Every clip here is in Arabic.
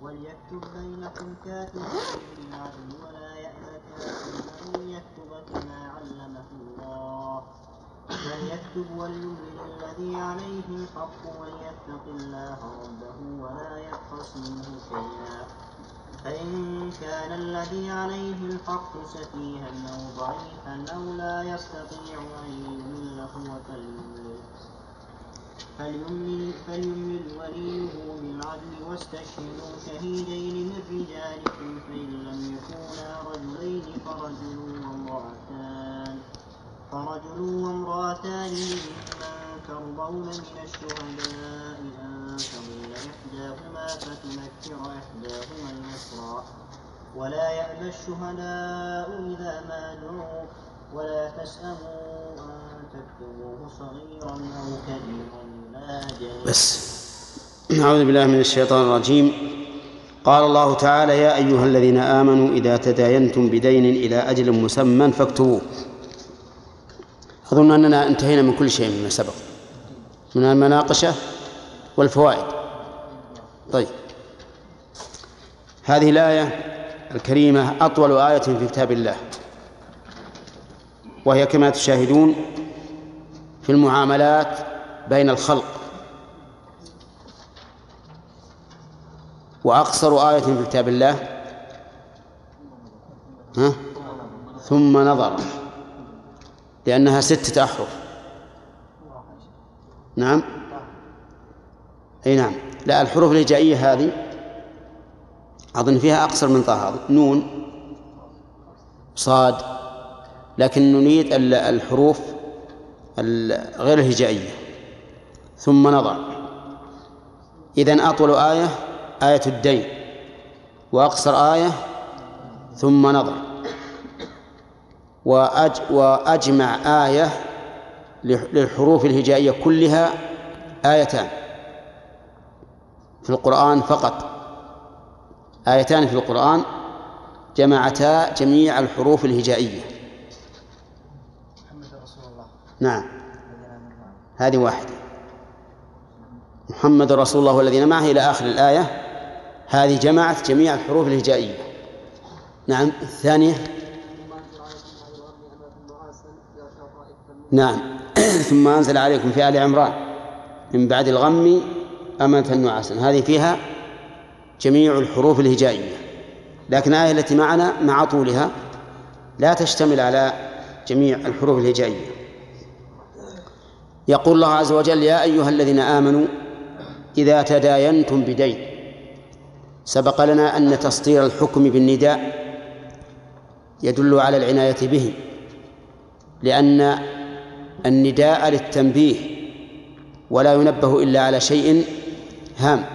وليكتب بينكم كاتب بالعدل ولا يأبى كاتب أن يكتب كما علمه الله فليكتب وليملل الذي عليه الحق وليتق الله ربه ولا يبخس منه شيئا فإن كان الذي عليه الحق سفيها أو ضعيفا أو لا يستطيع أن يمل هو فليملل وليه بالعدل واستشهدوا شهيدين من رجالكم فإن لم يكونا رجلين فرجل وامرأتان ممن ترضون من الشهداء أن تضل إحداهما فتذكر إحداهما الأخرى ولا يأبى الشهداء إذا ما دعوا ولا تسأموا أن تكتبوه صغيرا أو كبيرا بس نعوذ بالله من الشيطان الرجيم. قال الله تعالى: يا أيها الذين آمنوا إذا تداينتم بدين إلى أجل مسمى فاكتبوه. أظن أننا انتهينا من كل شيء مما سبق من المناقشة والفوائد. طيب، هذه الآية الكريمة أطول آية في كتاب الله، وهي كما تشاهدون في المعاملات بين الخلق، وأقصر آية في كتاب الله ثم نظر، لأنها 6 أحرف. نعم، أي نعم، لا، الحروف الهجائية هذه أظن فيها أقصر من طه، نون صاد، لكن نريد الحروف غير الهجائية. ثم نظر، إذن أطول آية آية الدين، وأقصر آية ثم نظر، وأجمع آية للحروف الهجائية كلها آيتان في القرآن فقط، آيتان في القرآن جمعتا جميع الحروف الهجائية. نعم، هذه واحدة، محمد رسول الله والذين معه إلى آخر الآية، هذه جمعت جميع الحروف الهجائية. نعم، الثانية نعم ثم أنزل عليكم في آل عمران من بعد الغم أمنة نعاسا، هذه فيها جميع الحروف الهجائية، لكن الآية التي معنا مع طولها لا تشتمل على جميع الحروف الهجائية. يقول الله عز وجل: يا أيها الذين آمنوا إذا تداينتم بدين. سبق لنا أن تسطير الحكم بالنداء يدل على العناية به، لأن النداء للتنبيه ولا ينبه إلا على شيء هام.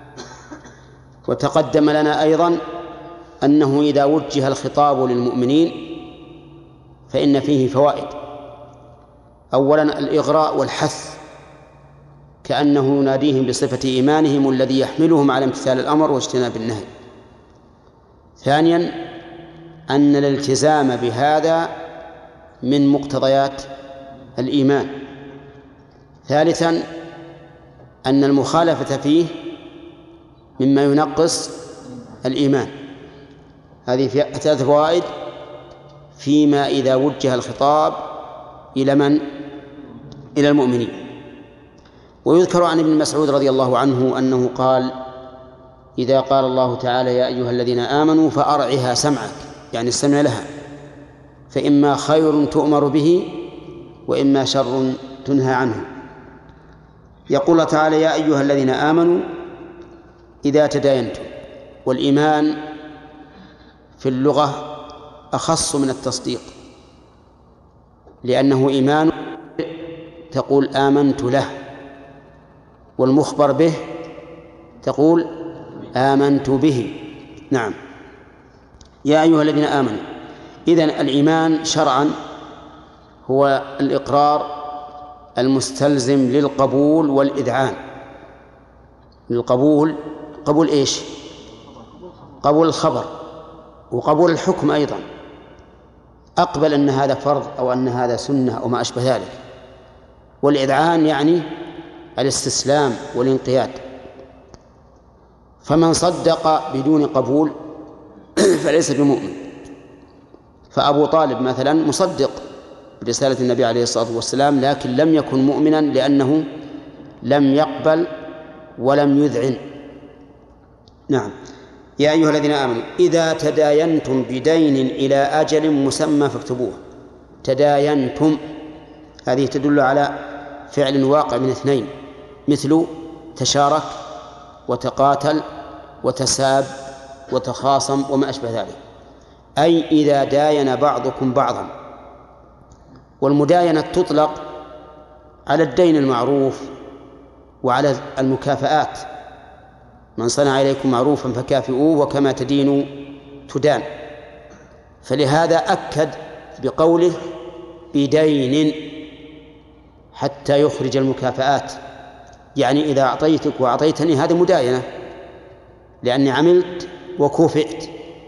وتقدم لنا أيضا أنه إذا وجه الخطاب للمؤمنين فإن فيه فوائد. أولا الإغراء والحث، كأنه يناديهم بصفة إيمانهم الذي يحملهم على امتثال الأمر واجتناب النهي. ثانيا أن الالتزام بهذا من مقتضيات الإيمان. ثالثا أن المخالفة فيه مما ينقص الإيمان. هذه 3 فوائد فيما إذا وجه الخطاب إلى من؟ إلى المؤمنين. ويذكر عن ابن مسعود رضي الله عنه أنه قال: إذا قال الله تعالى: يا أيها الذين آمنوا فأرعها سمعك، يعني استمع لها، فإما خير تؤمر به وإما شر تنهى عنه. يقول الله تعالى: يا أيها الذين آمنوا إذا تداينتم. والإيمان في اللغة أخص من التصديق، لأنه إيمان تقول آمنت له، والمخبر به تقول آمنت به. نعم، يا أيها الذين آمنوا. إذن الإيمان شرعا هو الإقرار المستلزم للقبول والإذعان. للقبول، قبول إيش؟ قبول الخبر، وقبول الحكم أيضا، أقبل أن هذا فرض أو أن هذا سنة أو ما أشبه ذلك. والإذعان يعني الاستسلام والانقياد. فمن صدق بدون قبول فليس بمؤمن. فأبو طالب مثلا مصدق برسالة النبي عليه الصلاة والسلام، لكن لم يكن مؤمنا لأنه لم يقبل ولم يذعن. نعم. يا أيها الذين آمنوا إذا تداينتم بدين إلى أجل مسمى فاكتبوه. تداينتم هذه تدل على فعل واقع من اثنين، مثل تشارك وتقاتل وتساب وتخاصم وما أشبه ذلك، أي إذا داين بعضكم بعضا. والمداينة تطلق على الدين المعروف وعلى المكافآت، من صنع إليكم معروفا فكافئوه وكما تدين تدان. فلهذا أكد بقوله بدين حتى يخرج المكافآت، يعني إذا أعطيتك وأعطيتني هذه مداينة لأني عملت وكوفئت.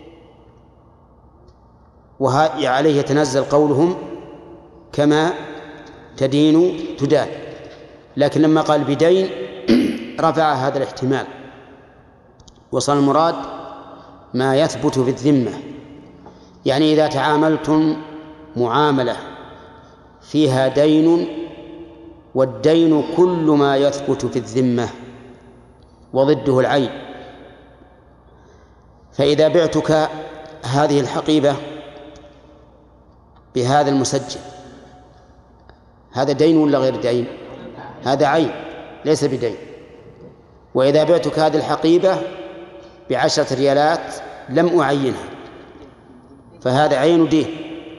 وعليه يتنزل قولهم كما تدين تدان. لكن لما قال بدين رفع هذا الاحتمال، وصل المراد ما يثبت في الذمة. يعني إذا تعاملتم معاملة فيها دين، والدين كل ما يثبت في الذمة وضده العين، فإذا بعتك هذه الحقيبة بهذا المسجل، هذا دين ولا غير دين؟ هذا عين ليس بدين. وإذا بعتك هذه الحقيبة ب10 ريالات لم أعينها فهذا عين ودين.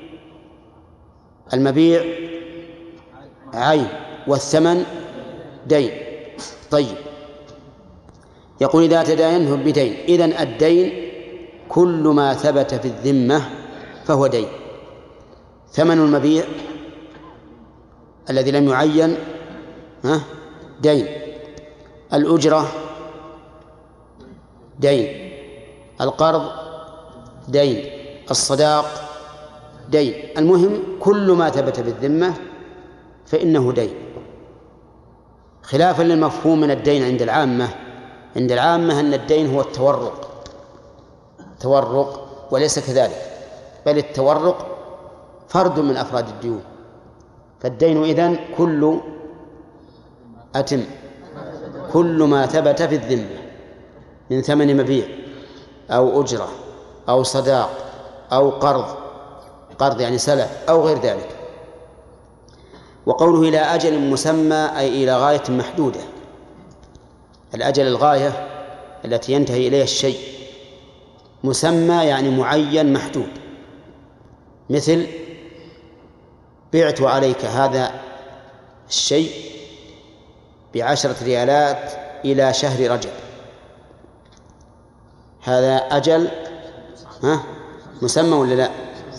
المبيع عين والثمن دين. طيب، يقول إذا تداينتم بدين، إذن الدين كل ما ثبت في الذمة فهو دين. ثمن المبيع الذي لم يعين دين، الأجرة دين، القرض دين، الصداق دين. المهم كل ما ثبت بالذمة فإنه دين، خلافا للمفهوم من الدين عند العامة. عند العامة أن الدين هو التورق، وليس كذلك، بل التورق فرد من أفراد الديون. فالدين إذن كل ما ثبت في الذمة من ثمن مبيع أو أجرة أو صداق أو قرض يعني سلف أو غير ذلك. وقوله إلى أجل مسمى أي إلى غاية محدودة. الأجل الغاية التي ينتهي إليها الشيء، مسمى يعني معين محدود. مثل بعت عليك هذا الشيء ب10 ريالات إلى شهر رجب، هذا أجل مسمى ولا لا؟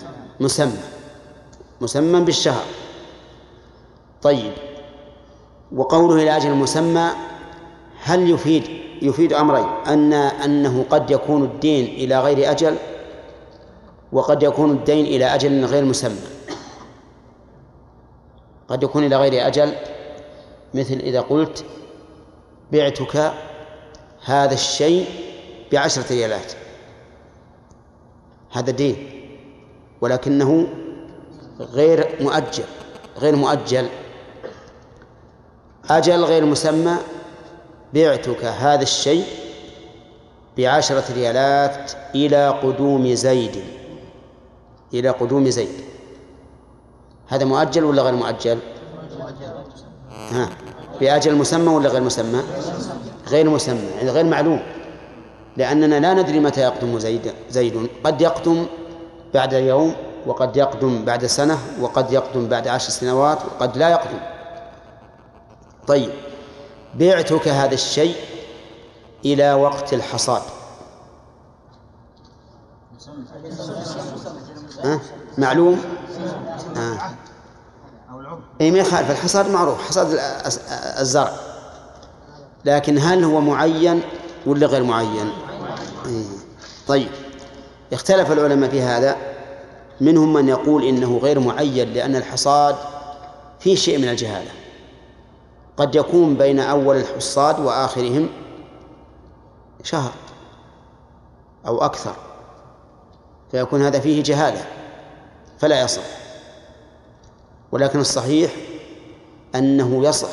مسمى بالشهر. طيب، وقوله إلى أجل مسمى هل يفيد أمرين، أنه قد يكون الدين إلى غير أجل، وقد يكون الدين إلى أجل غير مسمى. قد يكون إلى غير أجل، مثل إذا قلت بعتك هذا الشيء ب10 ريالات، هذا دين ولكنه غير مؤجل. أجل غير مسمى، بعتك هذا الشيء ب10 ريالات إلى قدوم زيد. هذا مؤجل ولا غير مؤجل؟ بأجل مسمى ولا غير مسمى؟ غير مسمى، يعني غير معلوم، لأننا لا ندري متى يقدم زيد. قد يقدم بعد يوم، وقد يقدم بعد سنة، وقد يقدم بعد 10 سنوات، وقد لا يقدم. طيب، بعتك هذا الشيء إلى وقت الحصاد، معلوم؟ أي ما يخالف، الحصاد معروف، حصاد الزرع، لكن هل هو معين ولا غير معين؟ طيب، اختلف العلماء في هذا. منهم من يقول إنه غير معين لأن الحصاد فيه شيء من الجهالة، قد يكون بين أول الحصاد وآخرهم شهر أو أكثر، فيكون هذا فيه جهالة فلا يصح. ولكن الصحيح أنه يصح،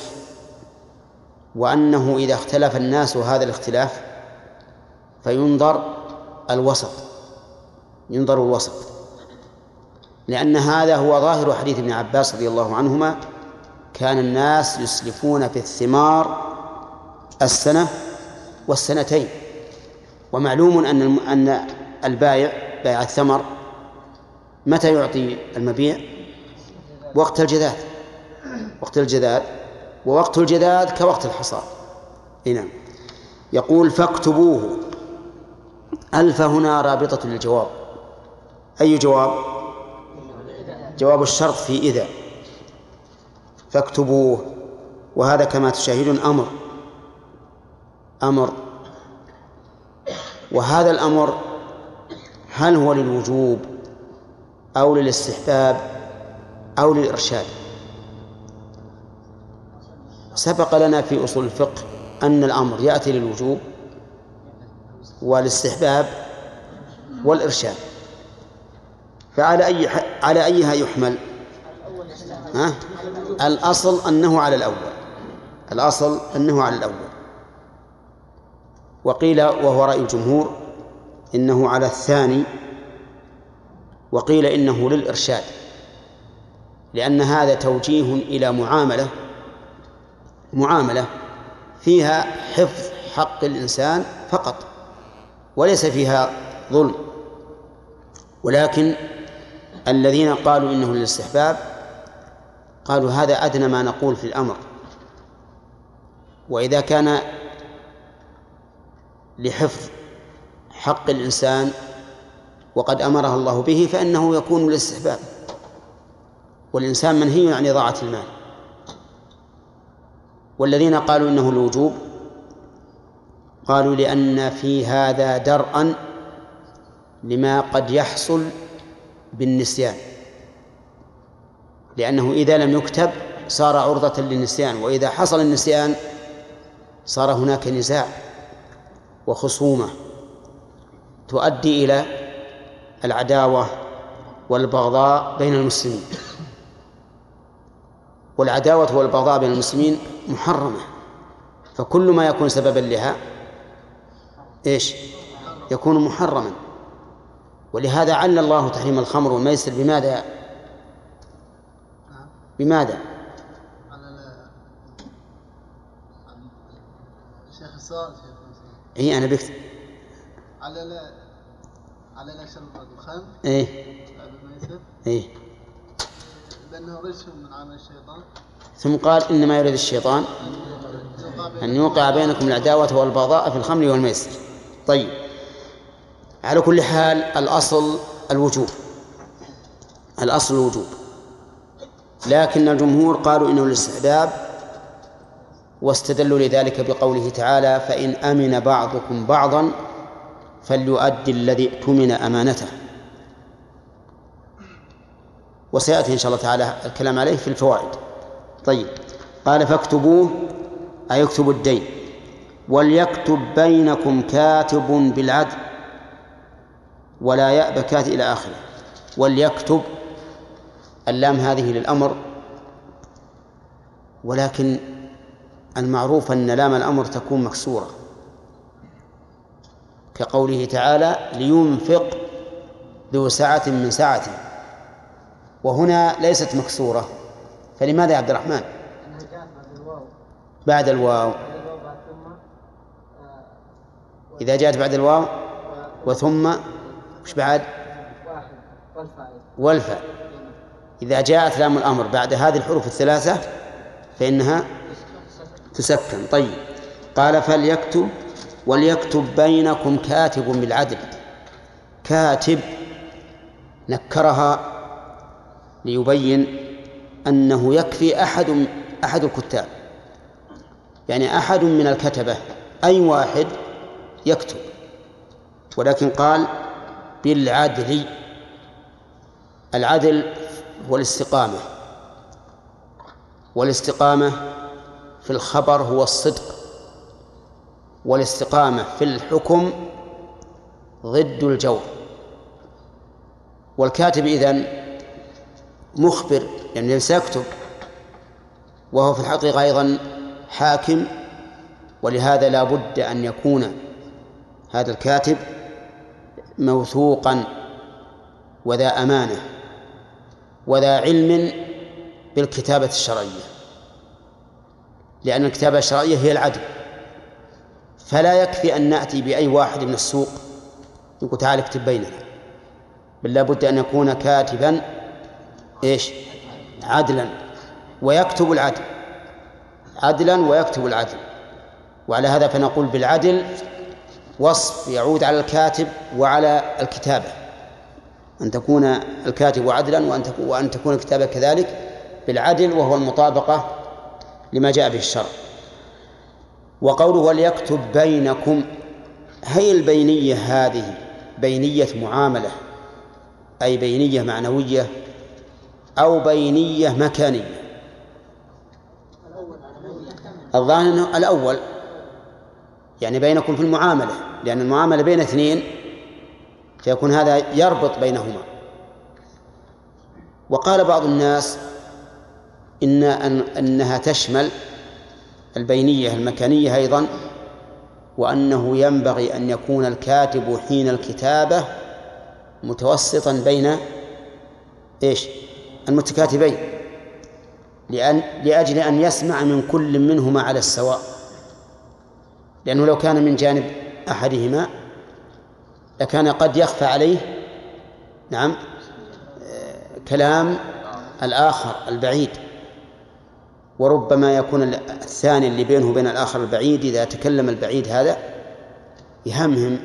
وأنه إذا اختلف الناس هذا الاختلاف فينظر الوسط، ينظر الوسط، لأن هذا هو ظاهر حديث ابن عباس رضي الله عنهما: كان الناس يسلفون في الثمار السنة والسنتين. ومعلوم أن البائع بائع الثمر متى يعطي المبيع؟ وقت الجذاذ، وقت الجذاذ، ووقت الجذاذ كوقت الحصاد. نعم. يقول: فاكتبوه. ألف هنا رابطة للجواب. أي جواب؟ جواب الشرط في إذا. فاكتبوه، وهذا كما تشاهدون أمر، وهذا الأمر هل هو للوجوب أو للاستحباب أو للإرشاد؟ سبق لنا في أصول الفقه أن الأمر يأتي للوجوب والاستحباب والإرشاد، على أيها يحمل؟ الأصل أنه على الأول، الأصل أنه على الأول. وقيل، وهو رأي الجمهور، إنه على الثاني، وقيل إنه للإرشاد، لأن هذا توجيه إلى معاملة فيها حفظ حق الإنسان فقط، وليس فيها ظلم. ولكن الذين قالوا إنه للاستحباب قالوا هذا أدنى ما نقول في الأمر، وإذا كان لحفظ حق الإنسان وقد أمره الله به فإنه يكون للاستحباب، والإنسان منهي عن إضاعة المال. والذين قالوا إنه الوجوب قالوا لأن في هذا درءا لما قد يحصل بالنسيان، لأنه إذا لم يكتب صار عرضة للنسيان، وإذا حصل النسيان صار هناك نزاع وخصومة تؤدي إلى العداوة والبغضاء بين المسلمين، والعداوة والبغضاء بين المسلمين محرمة، فكل ما يكون سببا لها يكون محرما. ولهذا عل الله تحريم الخمر والميسر بماذا؟ شيخ السؤال أنا بكتب على لا شرب الخمر الميسر لأنه رجس من عمل الشيطان، ثم قال إنما يريد الشيطان أن يوقع بينكم العداوة والبغضاء في الخمر والميسر. طيب، على كل حال الأصل الوجوب، لكن الجمهور قالوا إنه الاستحباب، واستدلوا لذلك بقوله تعالى: فإن أمن بعضكم بعضا فليؤدي الذي اؤتمن أمانته. وسيأتي إن شاء الله تعالى الكلام عليه في الفوائد. طيب، قال: فاكتبوه، أي اكتبوا الدين، وليكتب بينكم كاتب بالعدل ولا يأبى كاتب إلى آخره. وليكتب، اللام هذه للأمر، ولكن المعروف أن لام الأمر تكون مكسورة، كقوله تعالى: لينفق ذو سعة من سعته، وهنا ليست مكسورة، فلماذا يا عبد الرحمن؟ بعد الواو. إذا جاءت بعد الواو وثم وش بعد؟ والفاء. إذا جاءت لام الأمر بعد هذه الحروف الثلاثة فإنها تسكن. طيب، قال: فليكتب وليكتب بينكم كاتب بالعدل. كاتب نكرها ليبين أنه يكفي أحد الكتاب، يعني أحد من الكتبة، أي واحد يكتب، ولكن قال بالعدل. العدل هو الاستقامة، والاستقامة في الخبر هو الصدق، والاستقامة في الحكم ضد الجور. والكاتب إذن مخبر لأنه سيكتب، وهو في الحقيقة أيضا حاكم، ولهذا لا بد أن يكون هذا الكاتب موثوقا وذا أمانة وذا علم بالكتابة الشرعية، لأن الكتابة الشرعية هي العدل. فلا يكفي أن نأتي بأي واحد من السوق يقول تعال اكتب بيننا، بل لا بد أن يكون كاتبا عدلا ويكتب العدل، عدلا ويكتب العدل. وعلى هذا فنقول بالعدل وصف يعود على الكاتب وعلى الكتابة، أن تكون الكاتب عدلا وأن تكون الكتابة كذلك بالعدل، وهو المطابقة لما جاء به الشرع. وقوله وليكتب بينكم، هي البينية هذه بينية معاملة أي بينية معنوية أو بينية مكانية؟ الظاهر أنه الأول، يعني بينكم في المعاملة، لأن المعاملة بين اثنين فيكون هذا يربط بينهما. وقال بعض الناس أنها تشمل البينية المكانية أيضا، وأنه ينبغي أن يكون الكاتب حين الكتابة متوسطا بين المتكاتبين، لأجل أن يسمع من كل منهما على السواء، لأنه لو كان من جانب أحدهما لكان قد يخفى عليه كلام الآخر البعيد، وربما يكون الثاني اللي بينه وبين الآخر البعيد إذا تكلم البعيد هذا يهمهم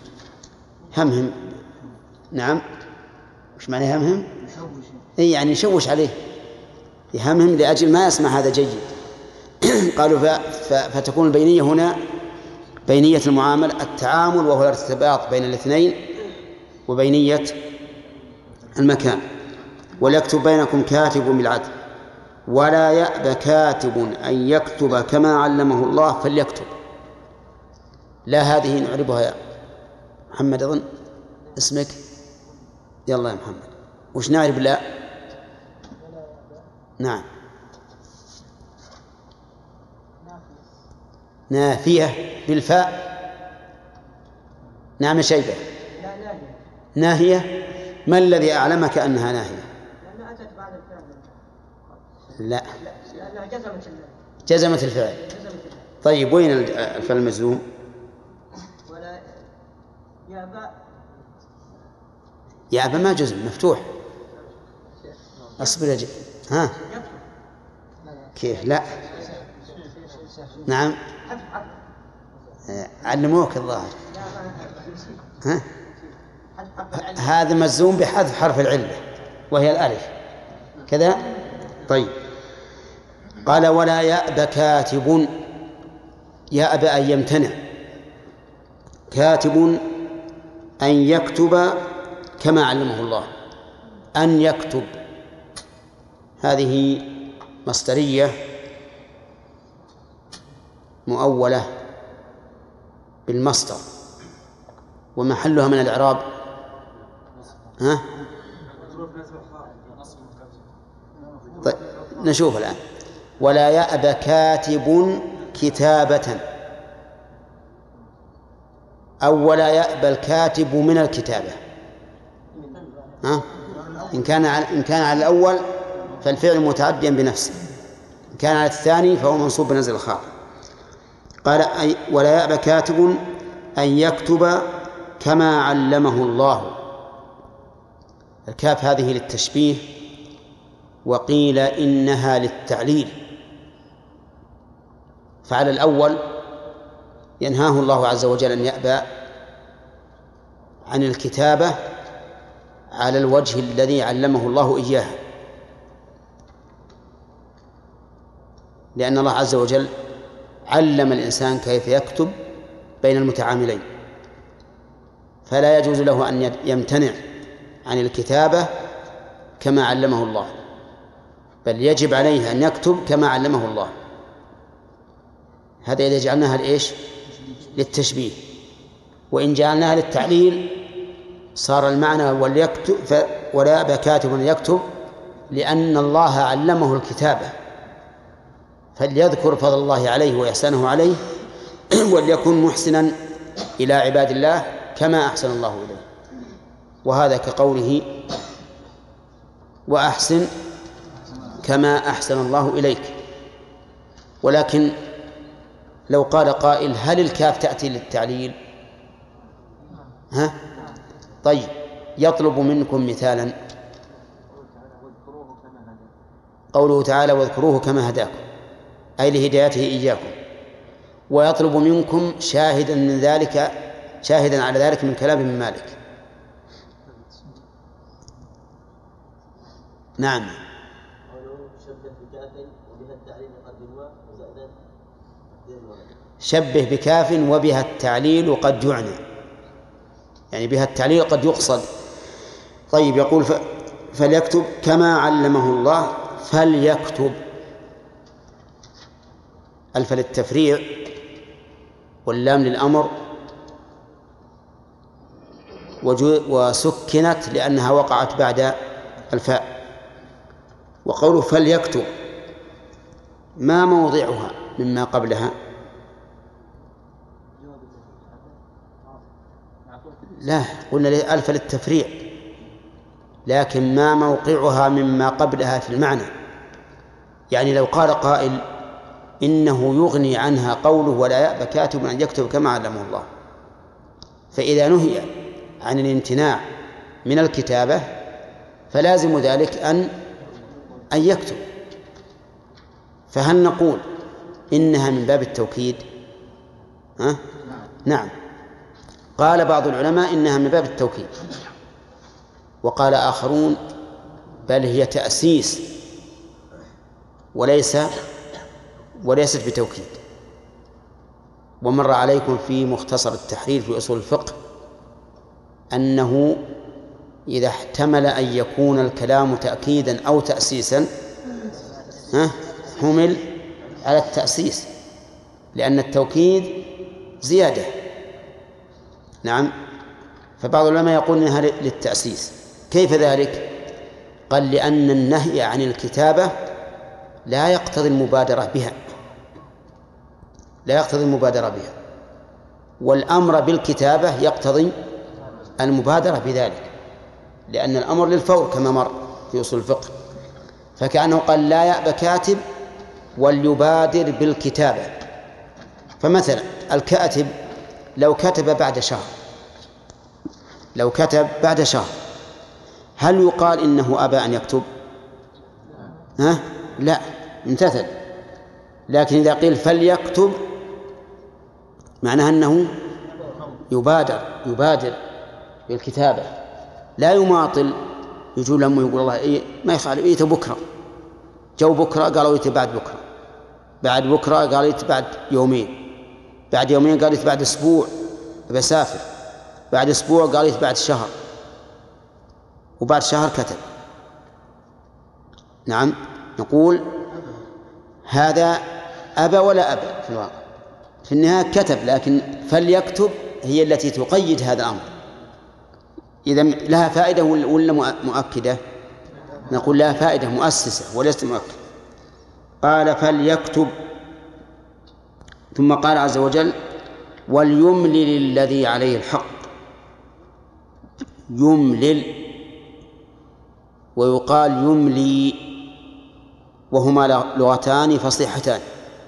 وش معنى يهمهم؟ يعني يشوش عليه، يهمهم لأجل ما يسمع هذا جيد. قالوا فتكون البينية هنا بينية المعاملة التعامل، وهو الارتباط بين الاثنين، وبينية المكان. وليكتب بينكم كاتب بالعدل ولا يأبى كاتب أن يكتب كما علمه الله فليكتب. لا هذه نعربها يا محمد، أظن اسمك، يلا يا محمد، وش نعرب؟ لا نعم نافية بالفاء. نعم شيبة ناهية. ما الذي أعلمك أنها ناهية؟ لأنها أتت بعد الفعل. لا لأنها جزمت الفعل. طيب وين الفعل المجزوم؟ ولا يا أبا ما جزم، مفتوح. أصبر يا ها كيف؟ لا نعم علموك الظاهر. ها هذا مجزوم بحذف حرف العلة وهي الألف كذا. طيب قال ولا يأبى كاتب، يأبى أن يمتنع، كاتب أن يكتب كما علمه الله. أن يكتب هذه مصدرية مؤولة بالمصدر، ومحلها من الإعراب طيب نشوف الآن. ولا يأبى كاتب كتابة، أو ولا يأبى الكاتب من الكتابة. إن كان على الأول فالفعل متعديا بنفسه، إن كان على الثاني فهو منصوب بنزل الخافض. قال ولا يأبى كاتب أن يكتب كما علمه الله. الكاف هذه للتشبيه، وقيل إنها للتعليل. فعلى الأول ينهاه الله عز وجل أن يأبى عن الكتابة على الوجه الذي علمه الله إياه، لأن الله عز وجل علم الإنسان كيف يكتب بين المتعاملين، فلا يجوز له أن يمتنع عن الكتابة كما علمه الله، بل يجب عليه أن يكتب كما علمه الله. هذا إذا جعلناها للتشبيه، وإن جعلناها للتعليل صار المعنى وليكتب ولا يأبى كاتب يكتب، لأن الله علمه الكتابة، فليذكر فضل الله عليه وإحسانه عليه وليكن محسنا إلى عباد الله كما أحسن الله إليه. وهذا كقوله وأحسن كما أحسن الله إليك. ولكن لو قال قائل هل الكاف تأتي للتعليل؟ طيب، يطلب منكم مثالا. قوله تعالى واذكروه كما هداكم، أي لهدايته إياكم. ويطلب منكم شاهدا من ذلك، شاهدا على ذلك من كلام ابن مالك. نعم. شبه بكاف وبها التعليل قد يعنى، يعني بها التعليل قد يقصد. طيب، يقول فليكتب كما علمه الله. فليكتب، ألف للتفريع واللام للأمر، وسكنت لأنها وقعت بعد الفاء. وقوله فليكتب ما موضعها مما قبلها؟ لا، قلنا ألف للتفريع، لكن ما موقعها مما قبلها في المعنى. يعني لو قال قائل إنه يغني عنها قوله ولا يأبى كاتب أن يكتب كما علمه الله، فإذا نهي عن الامتناع من الكتابة فلازم ذلك أن يكتب. فهل نقول إنها من باب التوكيد؟ نعم. قال بعض العلماء إنها من باب التوكيد، وقال آخرون بل هي تأسيس وليست بتوكيد. ومر عليكم في مختصر التحرير في أصول الفقه أنه إذا احتمل أن يكون الكلام تأكيدا أو تأسيسا حمل على التأسيس، لأن التوكيد زيادة. نعم. فبعض العلماء يقول إنها للتأسيس. كيف ذلك؟ قال لأن النهي عن الكتابة لا يقتضي المبادرة بها، لا يقتضي المبادرة بها، والأمر بالكتابة يقتضي المبادرة بذلك، لأن الأمر للفور كما مر في أصول الفقه. فكأنه قال لا يأبى كاتب وليبادر بالكتابة. فمثلا الكاتب لو كتب بعد شهر، لو كتب بعد شهر هل يقال إنه أبى أن يكتب؟ لا، امتثل. لكن إذا قيل فليكتب معناها أنه يبادر بالكتابة، لا يماطل. يجوا لما يقول الله ما يفعل إيه بكرة، جو بكرة قالوا إيه بعد بكرة، بعد بكرة قالوا إيه بعد يومين، بعد يومين قالوا إيه بعد أسبوع بسافر، بعد أسبوع قالوا إيه بعد شهر، وبعد شهر كتب. نعم. نقول هذا أبى ولا أبى في الواقع، في النهاية كتب، لكن فليكتب هي التي تقيد هذا الأمر. إذا لها فائدة ولا مؤكدة؟ نقول لها فائدة مؤسسة وليست مؤكدة. قال فليكتب، ثم قال عز وجل وليملل الذي عليه الحق. يملل ويقال يملي، وهما لغتان فصيحتان.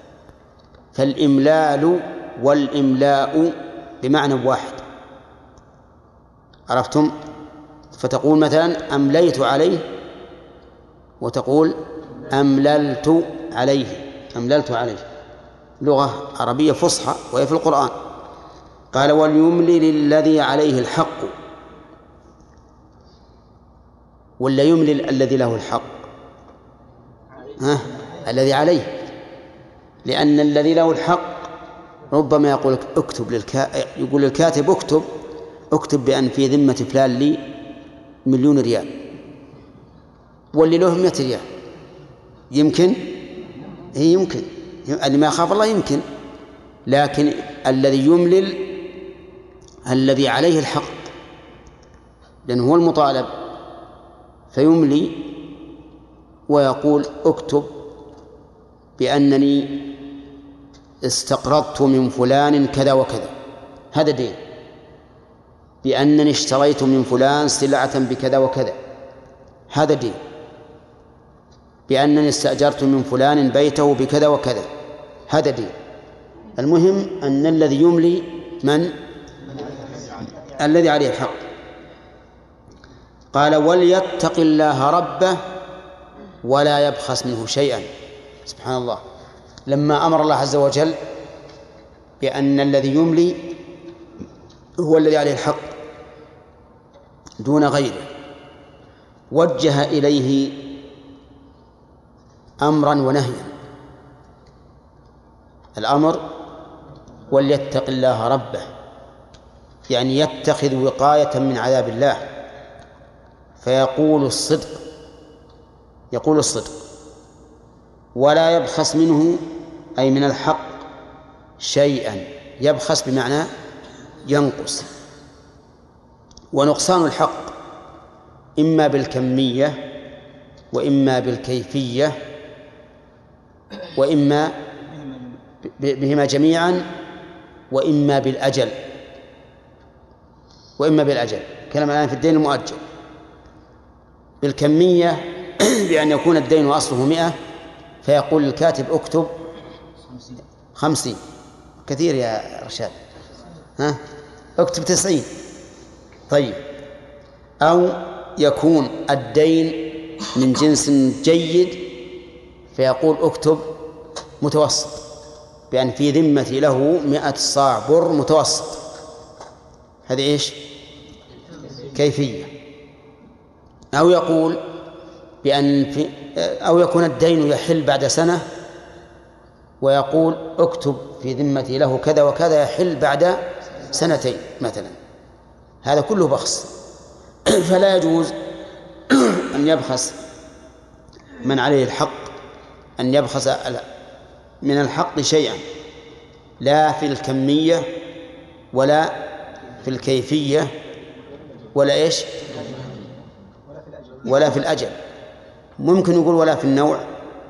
فالإملال والإملاء بمعنى واحد، عرفتم؟ فتقول مثلا أمليت عليه، وتقول أمللت عليه، أمللت عليه، لغة عربية فصحى وهي في القرآن. قال وليملل الذي عليه الحق، ولا يملل الذي له الحق؟ الذي عليه، لأن الذي له الحق ربما يقول اكتب يقول للكاتب اكتب بأن في ذمة فلان لي 1,000,000 ريال، واللي له 100 ريال. يمكن اللي ما يخاف الله يمكن، لكن الذي يملل الذي عليه الحق، لأنه هو المطالب، فيملي ويقول اكتب بأنني استقرضت من فلان كذا وكذا، هذا دين. بأنني اشتريت من فلان سلعة بكذا وكذا، هذا دين. بأنني استأجرت من فلان بيته بكذا وكذا، هذا دين. المهم أن الذي يملي من؟ الذي عليه الحق. قال وليتق الله ربه ولا يبخس منه شيئا. سبحان الله، لما أمر الله عز وجل بأن الذي يملي هو الذي عليه الحق دون غيره، وجه إليه أمرا ونهيا. الأمر وليتق الله ربه، يعني يتخذ وقاية من عذاب الله، فيقول الصدق، يقول الصدق، ولا يبخس منه أي من الحق شيئا. يبخس بمعنى ينقص. ونقصان الحق إما بالكمية وإما بالكيفية وإما بهما جميعا وإما بالأجل. كلام الآن في الدين المؤجل. بالكمية بأن يكون الدين أصله 100 فيقول الكاتب اكتب 50. كثير يا رشاد، اكتب 90. طيب. أو يكون الدين من جنس جيد فيقول اكتب متوسط، بأن في ذمتي له 100 صاع بر متوسط. هذه إيش؟ كيفية. أو يقول أو يكون الدين يحل بعد سنة ويقول اكتب في ذمتي له كذا وكذا يحل بعد 2 مثلا. هذا كله بخس. فلا يجوز أن يبخس من عليه الحق، أن يبخس من الحق شيئا، لا في الكمية ولا في الكيفية ولا إيش ولا في الأجل. ممكن يقول ولا في النوع،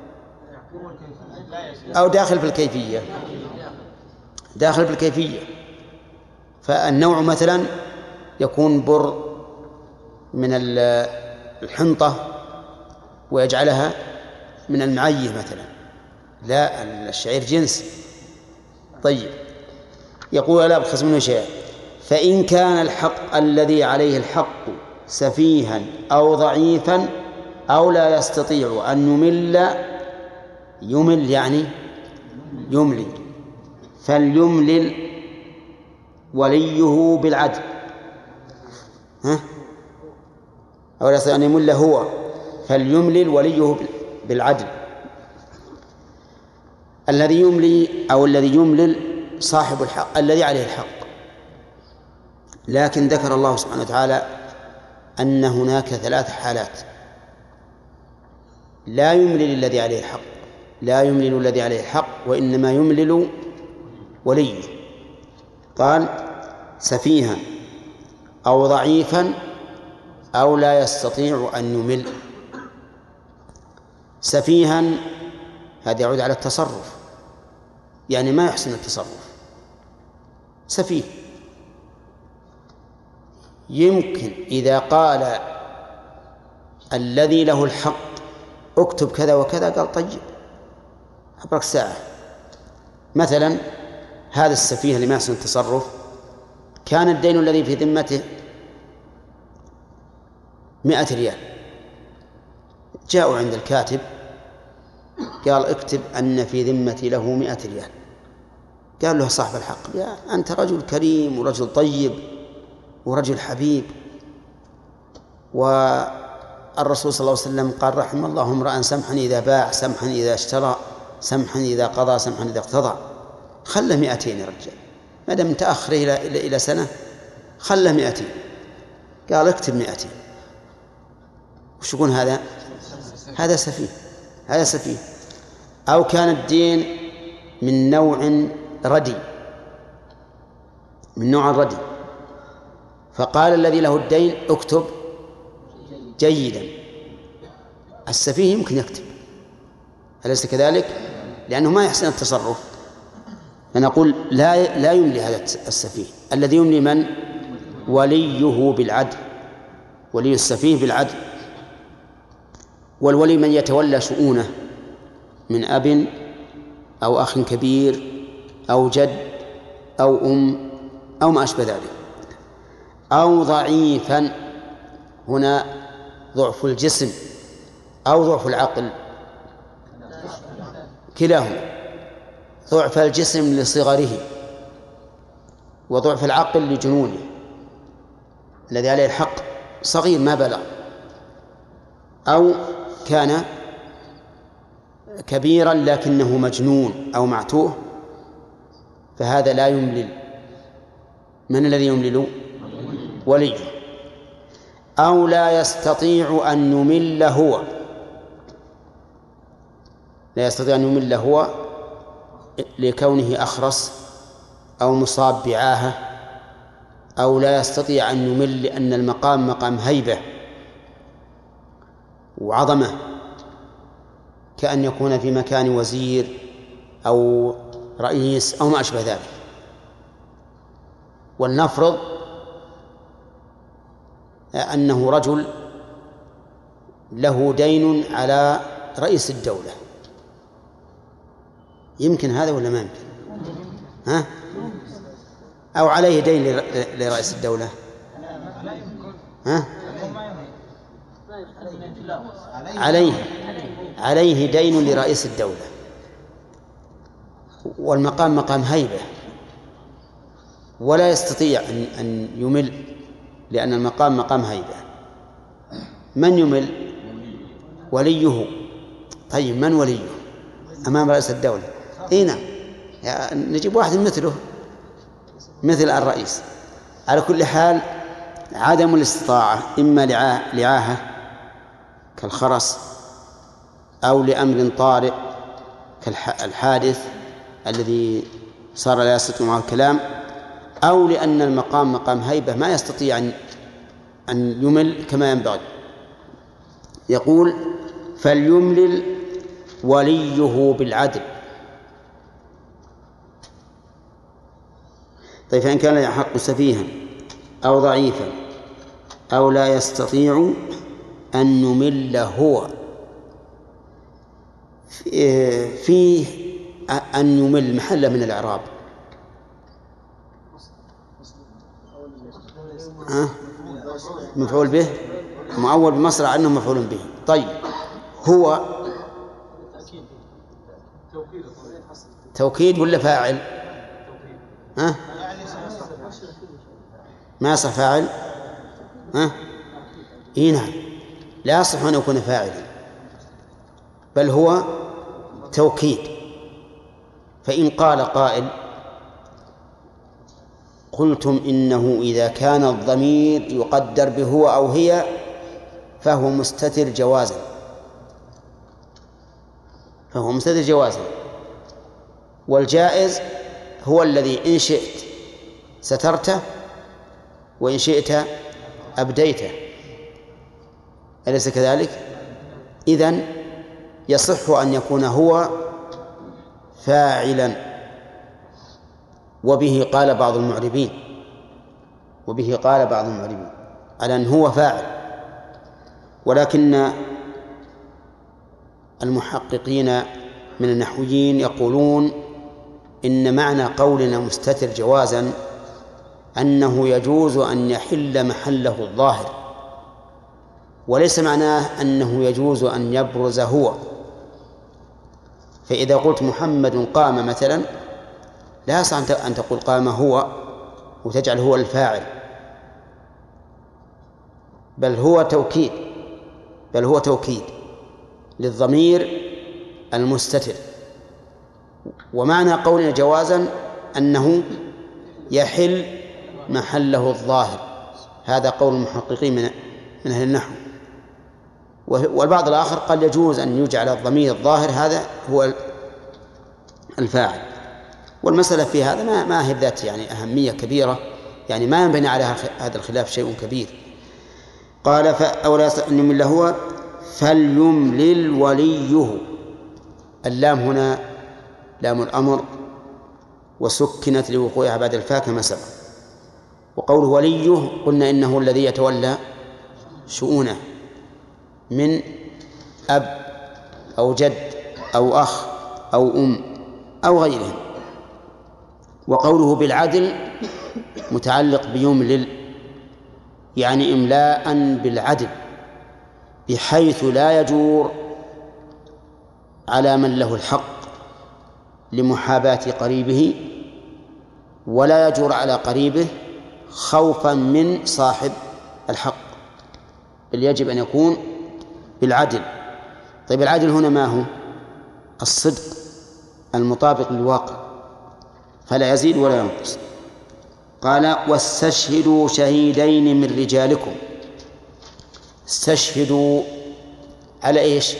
أو داخل في الكيفية. داخل في الكيفية، فالنوع مثلا يكون بر من الحنطة ويجعلها من المعيه مثلا، لا، الشعير جنس. طيب. يقول لا يبخس منه شيئا. فإن كان الحق الذي عليه الحق سفيها أو ضعيفا أو لا يستطيع أن يمل يعني يملي، فليملل وليه بالعدل. أو لا يستطيع أن يمل هو، فليملل وليه بالعدل. الذي يملي أو الذي يملل صاحب الحق الذي عليه الحق. لكن ذكر الله سبحانه وتعالى أن هناك 3 حالات. لا يملل الذي عليه الحق، لا يملل الذي عليه الحق، وإنما يملل وليه. قال سفيها أو ضعيفا أو لا يستطيع أن يمل. سفيها هذا يعود على التصرف، يعني ما يحسن التصرف، سفيه. يمكن إذا قال الذي له الحق اكتب كذا وكذا قال طيب أبرك ساعة. مثلا هذا السفيه اللي ما يحسن التصرف كان الدين الذي في ذمته 100 ريال، جاءوا عند الكاتب قال اكتب أن في ذمتي له 100 ريال. قال له صاحب الحق يا أنت رجل كريم ورجل طيب ورجل حبيب، والرسول صلى الله عليه وسلم قال رحم الله امرأ سمحا إذا باع سمحا إذا اشترى سمحا إذا قضى سمحا إذا اقتضى. خله 200 يا رجال، ما دام متأخر إلى سنة خله 200. قال اكتب 200. وش يكون هذا؟ هذا سفيه، هذا سفيه. أو كان الدين من نوع ردي، من نوع الردي، فقال الذي له الدين اكتب جيدا. السفيه يمكن يكتب، أليس كذلك؟ لأنه ما يحسن التصرف، فنقول لا يملي هذا السفيه. الذي يملي من؟ وليه بالعدل، ولي السفيه بالعدل. والولي من يتولى شؤونه من أب أو أخ كبير أو جد أو أم أو ما أشبه ذلك. أو ضعيفا، هنا ضعف الجسم أو ضعف العقل، كلاهما، ضعف الجسم لصغره وضعف العقل لجنونه، الذي عليه الحق صغير ما بلغ، أو كان كبيرا لكنه مجنون أو معتوه، فهذا لا يملل. من الذي يملل؟ وليه. أو لا يستطيع أن يمل هو، لا يستطيع أن يمل هو لكونه أخرس أو مصاب بعاهة، أو لا يستطيع أن يمل لأن المقام مقام هيبة وعظمة، كأن يكون في مكان وزير أو رئيس أو ما أشبه ذلك. ولنفرض أنه رجل له دين على رئيس الدولة، يمكن هذا ولا ما يمكن؟ ها؟ أو عليه دين لرئيس الدولة؟ ها؟ عليه دين لرئيس الدولة، والمقام مقام هيبة، ولا يستطيع أن يمل لأن المقام مقام هيبة. من يمل؟ وليه. طيب من وليه أمام رئيس الدولة؟ نعم، نجيب واحد مثله، مثل الرئيس. على كل حال عدم الاستطاعة إما لعاهة كالخرس، أو لأمر طارئ كالحادث الذي صار لا يستطيع معه الكلام، أو لأن المقام مقام هيبة ما يستطيع أن يمل كما ينبغي. يقول فليملل وليه بالعدل. طيب فإن كان يحق سفيها أو ضعيفا أو لا يستطيع أن يمل هو، فيه أن يمل محل من الإعراب. مفعول به مؤول بمصرع أنه مفعول به. طيب هو توكيد ولا فاعل؟ ها؟ ما يصح فاعل؟ ها؟ نعم، لا يصح أن يكون فاعلا، بل هو توكيد. فإن قال قائل قلتم إنه إذا كان الضمير يقدر بهو أو هي فهو مستتر جوازا، فهو مستتر جوازا، والجائز هو الذي إن شئت سترته وإن شئت أبديته، أليس كذلك؟ إذن يصح أن يكون هو فاعلا. وبه قال بعض المعربين على أن هو فاعل، ولكن المحققين من النحويين يقولون إن معنى قولنا مستتر جوازا أنه يجوز أن يحل محله الظاهر، وليس معناه أنه يجوز أن يبرز هو. فإذا قلت محمد قام مثلا لا يصح أن تقول قام هو وتجعل هو الفاعل، بل هو توكيد للضمير المستتر. ومعنى قولنا جوازا أنه يحل محله الظاهر، هذا قول المحققين من أهل النحو. والبعض الآخر قال يجوز أن يجعل الضمير الظاهر هذا هو الفاعل. والمسألة في هذا ما هي ذات يعني أهمية كبيرة، يعني ما ينبني على هذا الخلاف شيء كبير. قال أولا يستأذن إلا هو فليملل وليه. اللام هنا لام الأمر وسكنت لوقوعها بعد الفاء كما سبق. وقوله وليه قلنا إنه الذي يتولى شؤونه من أب أو جد أو أخ أو أم أو غيرهم. وقوله بالعدل متعلق بيملل، يعني إملاء بالعدل بحيث لا يجور على من له الحق لمحاباة قريبه، ولا يجور على قريبه خوفا من صاحب الحق، بل يجب أن يكون بالعدل. طيب العدل هنا ما هو؟ الصدق المطابق للواقع، فلا يزيد ولا ينقص. قال واستشهدوا شهيدين من رجالكم. استشهدوا على إيش؟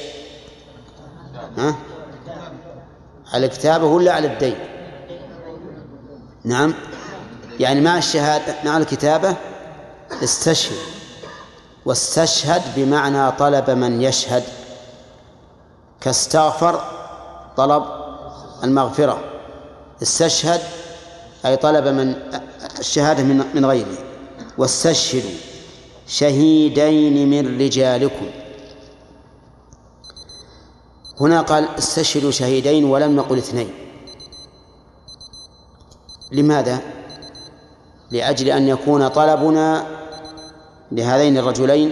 على الكتابة ولا على الدين؟ نعم، يعني مع الشهادة مع الكتابة استشهد. واستشهد بمعنى طلب من يشهد، كاستغفر طلب المغفرة، استشهد أي طلب من الشهادة من غيره. واستشهدوا شهيدين من رجالكم. هنا قال استشهدوا شهيدين ولم نقل اثنين. لماذا؟ لأجل أن يكون طلبنا لهذين الرجلين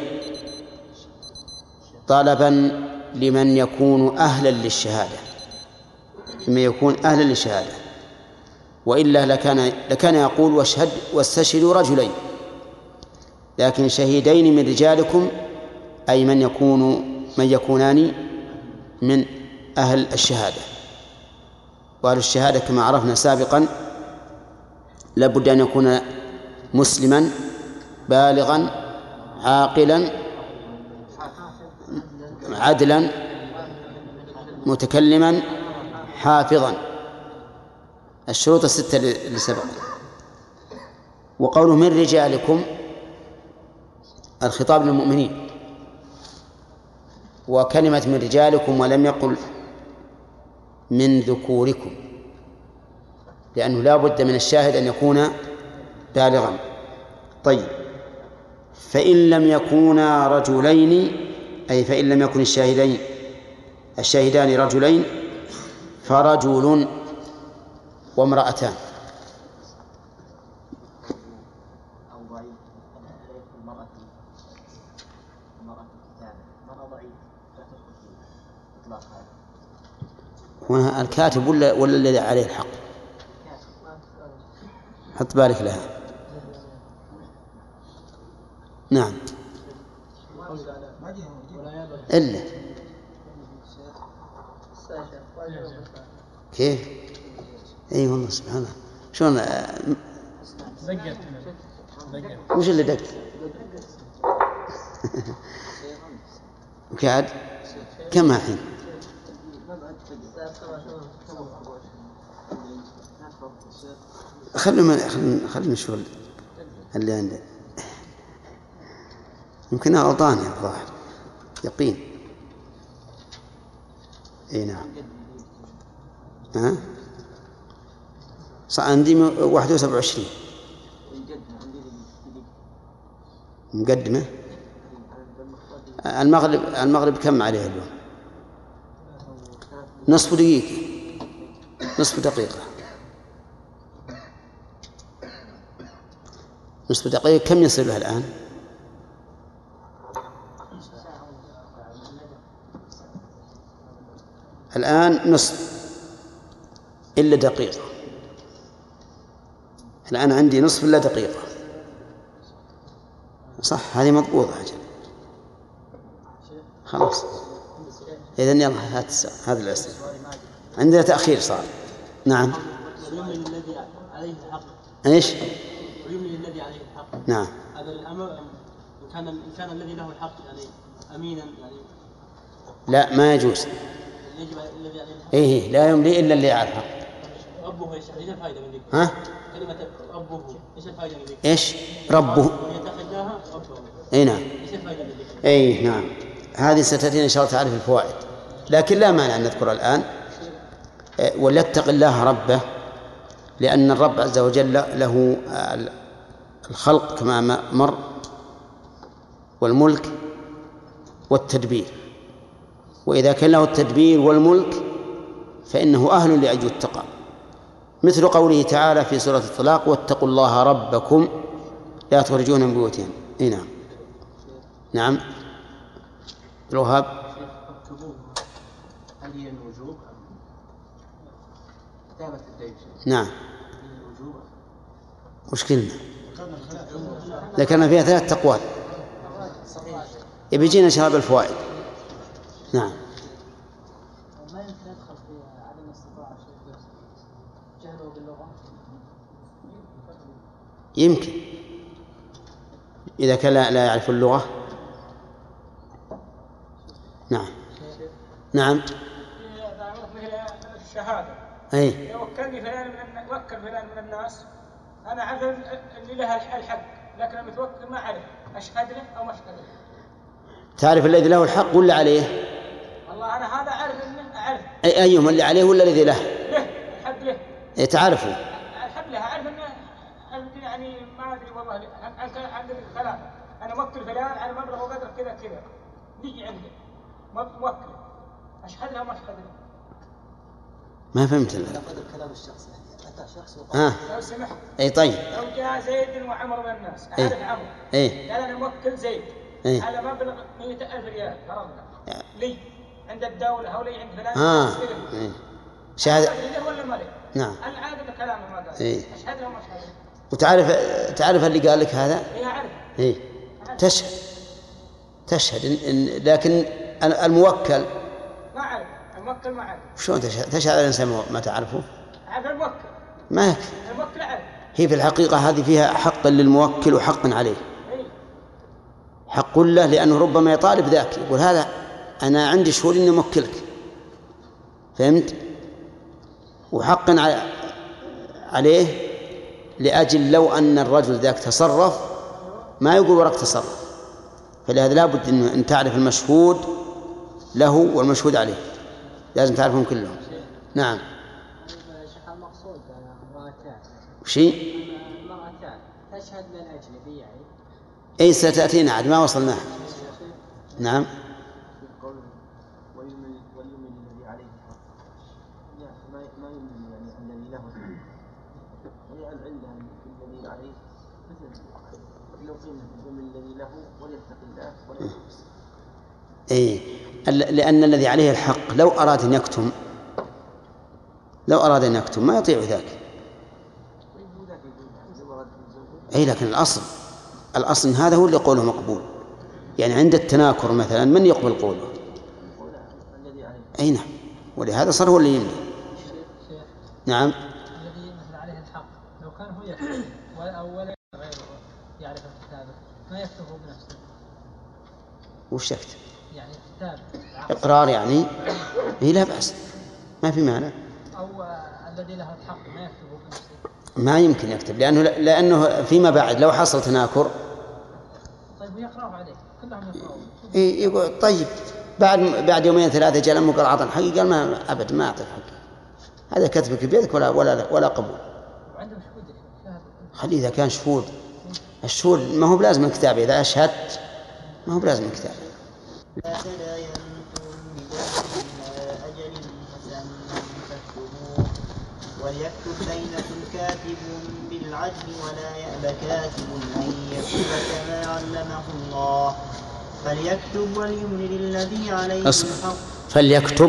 طلبا لمن يكون أهلا للشهادة، لمن يكون أهلا للشهادة، وإلا لكان يقول واستشهدوا رجلين، لكن شهيدين من رجالكم أي من يكونان من أهل الشهادة. وأهل الشهادة كما عرفنا سابقا لابد أن يكون مسلما بالغا عاقلا عدلا متكلما حافظا، الشروط الستة اللي سبق. وقوله من رجالكم الخطاب للمؤمنين، وكلمة من رجالكم ولم يقل من ذكوركم، لأنه لا بد من الشاهد أن يكون بالغا. طيب، فإن لم يكونا رجلين، أي فإن لم يكن الشاهدان رجلين فرجل وامرأتان. أو ضعيف المرأة مرأة ضعيف لا تدخل في إطلاق هذا. هنا الكاتب ولا الذي عليه الحق؟ حط بالك لها. نعم. إلا كيف؟ أي والله سبحان الله. شلون وش اللي دق؟ وكاد كم الحين؟ خلنا نشوف اللي عنده. يمكن غلطان يا الظاهر يقين. اي نعم. عندي 21 مقدمة. المغرب كم عليه اليوم؟ نصف دقيقة. نصف دقيقة كم يصير له الآن؟ الآن نصف إلا دقيقة. الآن عندي نصف إلا دقيقة. صح، هذه مضبوطة أجل. خلاص إذن يلا هذا الأسئلة. عندنا تأخير صار. نعم. ويملي الذي عليه الحق. إيش؟ ويملي الذي عليه الحق. نعم. هذا الأمر إن كان الذي له الحق يعني أمينا يعني. لا ما يجوز. يجب الذي عليه الحق. إيه لا يملي إلا اللي على الحق. ربه ايش الفائده من ذلك؟ ها؟ كلمه ربه ايش الفائده من ذلك؟ ايش؟ ربه. يتخذها ربه. اي نعم. ايش الفائده من ذلك؟ اي نعم، هذه ستأتينا ان شاء الله تعالى في الفوائد، لكن لا مانع ان نذكر الان. وليتق الله ربه، لأن الرب عز وجل له الخلق كما مر، والملك والتدبير، وإذا كان له التدبير والملك فإنه أهل لأن يتقى، مثل قوله تعالى في سورة الطلاق: واتقوا الله ربكم لا تخرجون من بيوتهم. نعم. نعم. الوهاب. هل هي الوجوب أم كتابة الدين؟ نعم. مشكلنا ذكرنا فيها 3 أقوال، يبيجينا شباب الفوائد. نعم. ما يمكن يدخل في عدم الاستطاعة جهله باللغة؟ يمكن إذا كان لا يعرف اللغة. نعم. نعم. مثل الشهادة. أي. وكل فلان من الناس، أنا أعرف اللي لها الحق، لكن المتوكل ما أعرف أشهد له أو ما أشهد له. تعرف الذي له الحق ولا عليه؟ والله أنا هذا أعرف إنه أعرف. أيهم اللي عليه ولا الذي له؟ له الحق له. تعرفه. الحق له أعرف إنه يعني ما أدري والله عند الثلاثة أنا موكل فلان على مبلغ وقدر كذا نيجي عنده موكل أشهد له ما أشهد له. ما فهمت كلام الشخص يعني أتى شخص لو سمحت. أي طيب. لو جاء زيد وعمر من الناس أعرف عمر. قال أنا موكل زيد على مبلغ 100,000 ريال فرضنا لي عند الدولة أو لي عند فلان. شهادة ولا مالي. نعم. العادة بكلام ما قال. أشهد له ما أشهد له. وتعرف اللي قال لك هذا؟ أعرف. تشهد لكن الموكل ما أعرف. الموكل ما أعرف. شلون تشهد على الإنسان ما تعرفه؟ أعرف الموكل. ما يكفي. الموكل أعرف. هي في الحقيقة هذه فيها حق للموكل وحق عليه. حق له لأنه ربما يطالب ذاك، يقول هذا أنا عندي شهود إني موكلك، فهمت؟ وحق عليه لأجل لو أن الرجل ذاك تصرف ما يقول وراك تصرف، فلهذا لابد أن تعرف المشهود له والمشهود عليه، لازم تعرفهم كلهم. نعم. المقصود امرأتان. وشي؟ امرأتان تشهد للأجنبي يعني. أي ستأتينا عاد ما وصلناها. نعم. وليمن الذي عليه الحق، ما يمن يعني الذي له الحق، يعني العلة الذي عليه مثل لو قيل اليمن الذي له وليتق الله ولا يحبس. لأن الذي عليه الحق لو أراد أن يكتم ما يطيع ذاك. لكن الأصل هذا هو اللي قوله مقبول، يعني عند التناكر مثلا من يقبل قوله؟ نعم، ولهذا صار هو اللي يملي. نعم. الذي مثل عليه الحق لو كان هو يكتب ولا غيره يعرف الكتابة ما يكتبه بنفسه. وش يكتب؟ يعني كتاب إقرار يعني. لا بأس، ما في مانع. أو الذي له الحق ما يكتبه بنفسه. ما يمكن يكتب لأنه فيما بعد لو حصل تناكر. طيب يقرأه عليه كلهم يقرأون. يقول طيب بعد يومين 3 جاء لما قال عطن حقي، قال ما أبد ما أعطيك حقي، هذا كتبك بيدك ولا قبول. وعنده شهود خليه إذا كان شهود. الشهود ما هو بلازم الكتاب، إذا أشهدت ما هو بلازم الكتاب. لا تداينتم بدين إلى أجل مسمى فاكتبوه وليكتب بينكم كاتب بالعدل ولا يأب كاتب أن يكتب كما علمه الله فليكتب وليملل الذي عليه الحق فليكتب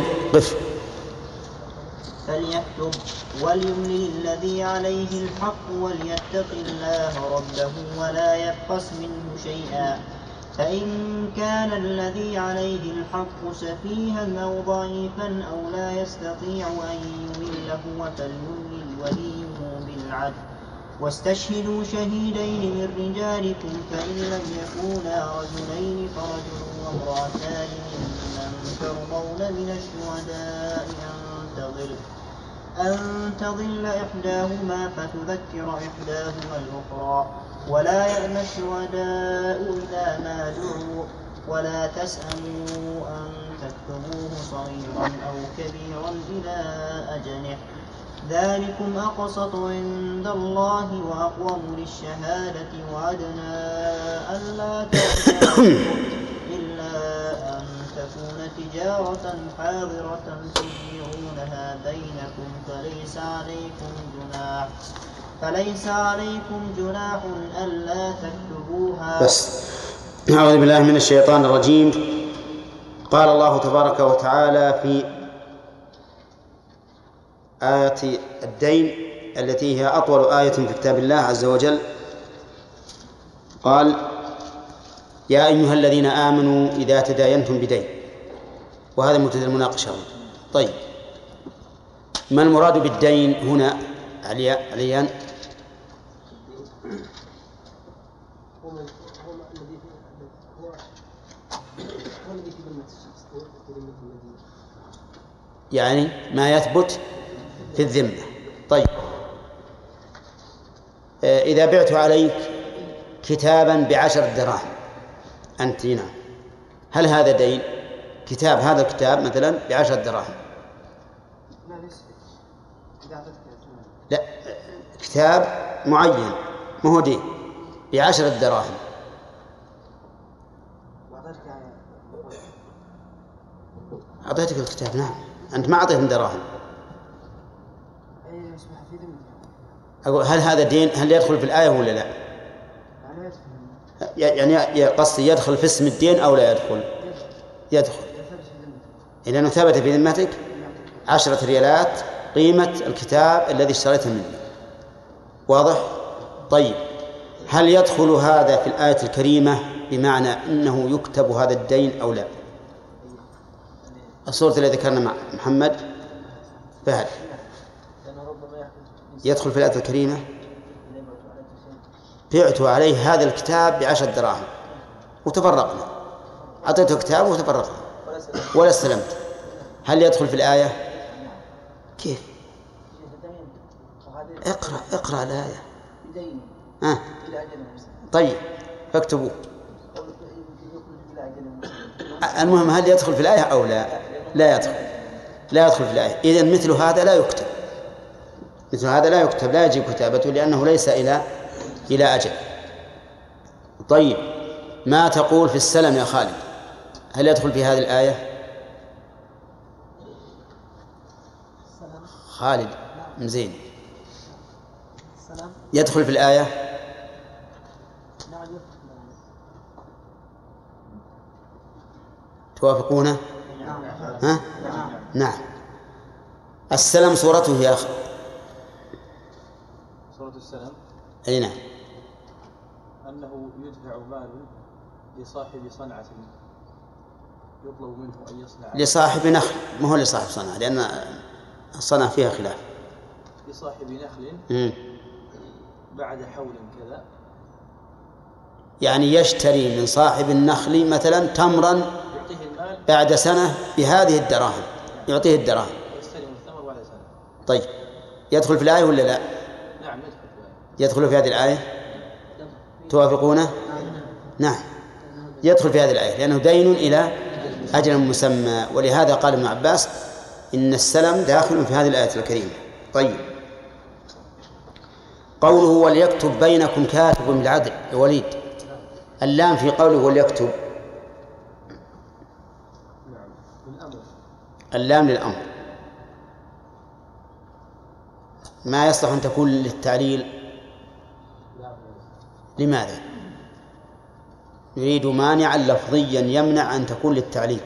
وليملل الذي عليه الحق وليتق الله ربه ولا يبخس منه شيئا فإن كان الذي عليه الحق سفيها أو ضعيفا أو لا يستطيع أن يمله فليملل وليه بالعدل واستشهدوا شهيدين من رجالكم فإن لم يكونا رجلين فرجل وامرأتان ممن ترضون من الشهداء أن تضل إحداهما فتذكر إحداهما الأخرى ولا يأبى الشهداء إذا ما دعوا ولا تسأموا أن تكتبوه صغيرا أو كبيرا إلى أجله ذلكم أقسط عند الله وأقوم للشهادة وأدنى ألا تأتوا إلا أن تكون تجارة حاضرة تديرونها بينكم فليس عليكم جناح ألا تكتبوها. بس أعوذ بالله من الشيطان الرجيم. قال الله تبارك وتعالى في آية الدين التي هي أطول آية في كتاب الله عز وجل قال يا أيها الذين آمنوا إذا تداينتم بدين، وهذا مبتدأ المناقشة. طيب، ما المراد بالدين هنا عليان؟ يعني ما يثبت في الذمة. طيب، إذا بعت عليك كتابا ب10 دراهم أنت هنا، هل هذا دين؟ كتاب، هذا الكتاب مثلا ب10 دراهم. لا، كتاب معين ما هو دين، ب10 دراهم. أعطيتك الكتاب، نعم، أنت ما أعطيتهم دراهم. أقول هل هذا دين؟ هل يدخل في الآية ولا لا؟ يعني قصدي يدخل في اسم الدين أو لا يدخل؟ يدخل، لأنه ثبت في ذمتك 10 ريالات قيمة الكتاب الذي اشتريته مني. واضح؟ طيب، هل يدخل هذا في الآية الكريمة بمعنى أنه يكتب هذا الدين أو لا؟ الصورة اللي ذكرنا مع محمد فهد يدخل في الآية الكريمة. بعت عليه هذا الكتاب ب10 دراهم وتفرقنا، أعطيته كتاب وتفرقنا ولا استلمت، هل يدخل في الآية؟ كيف؟ اقرأ الآية. طيب، فاكتبوه. المهم هل يدخل في الآية أو لا؟ لا يدخل في الآية. إذن مثل هذا لا يكتب، لا يجب كتابته لأنه ليس إلى أجل. طيب، ما تقول في السلم يا خالد؟ هل يدخل في هذه الآية؟ خالد مزين، يدخل في الآية؟ توافقونه؟ ها؟ نعم. السلم صورته يا أخي؟ صورة السلم أي نعم، أنه يدفع مال لصاحب صنعة يطلب منه أن يصنع، لصاحب نخل، ما هو لصاحب صنعة، لأن الصنعة فيها خلاف. لصاحب نخل بعد حول كذا، يعني يشتري من صاحب النخل مثلا تمرا بعد سنة بهذه الدراهم، يعطيه الدراهم يستلم الثمر بعد سنة. طيب، يدخل في الآية ولا لا؟ نعم، يدخل في هذه الآية. توافقونه؟ نعم، يدخل في هذه الآية لأنه دين إلى أجل مسمى، ولهذا قال ابن عباس إن السلم داخل في هذه الآية الكريمة. طيب، قوله وليكتب بينكم كاتب بالعدل. يا وليد، اللام في قوله وليكتب، اللام للأمر، ما يصلح أن تكون للتعليل. لماذا؟ يريد مانعا لفظيا يمنع أن تكون للتعليل.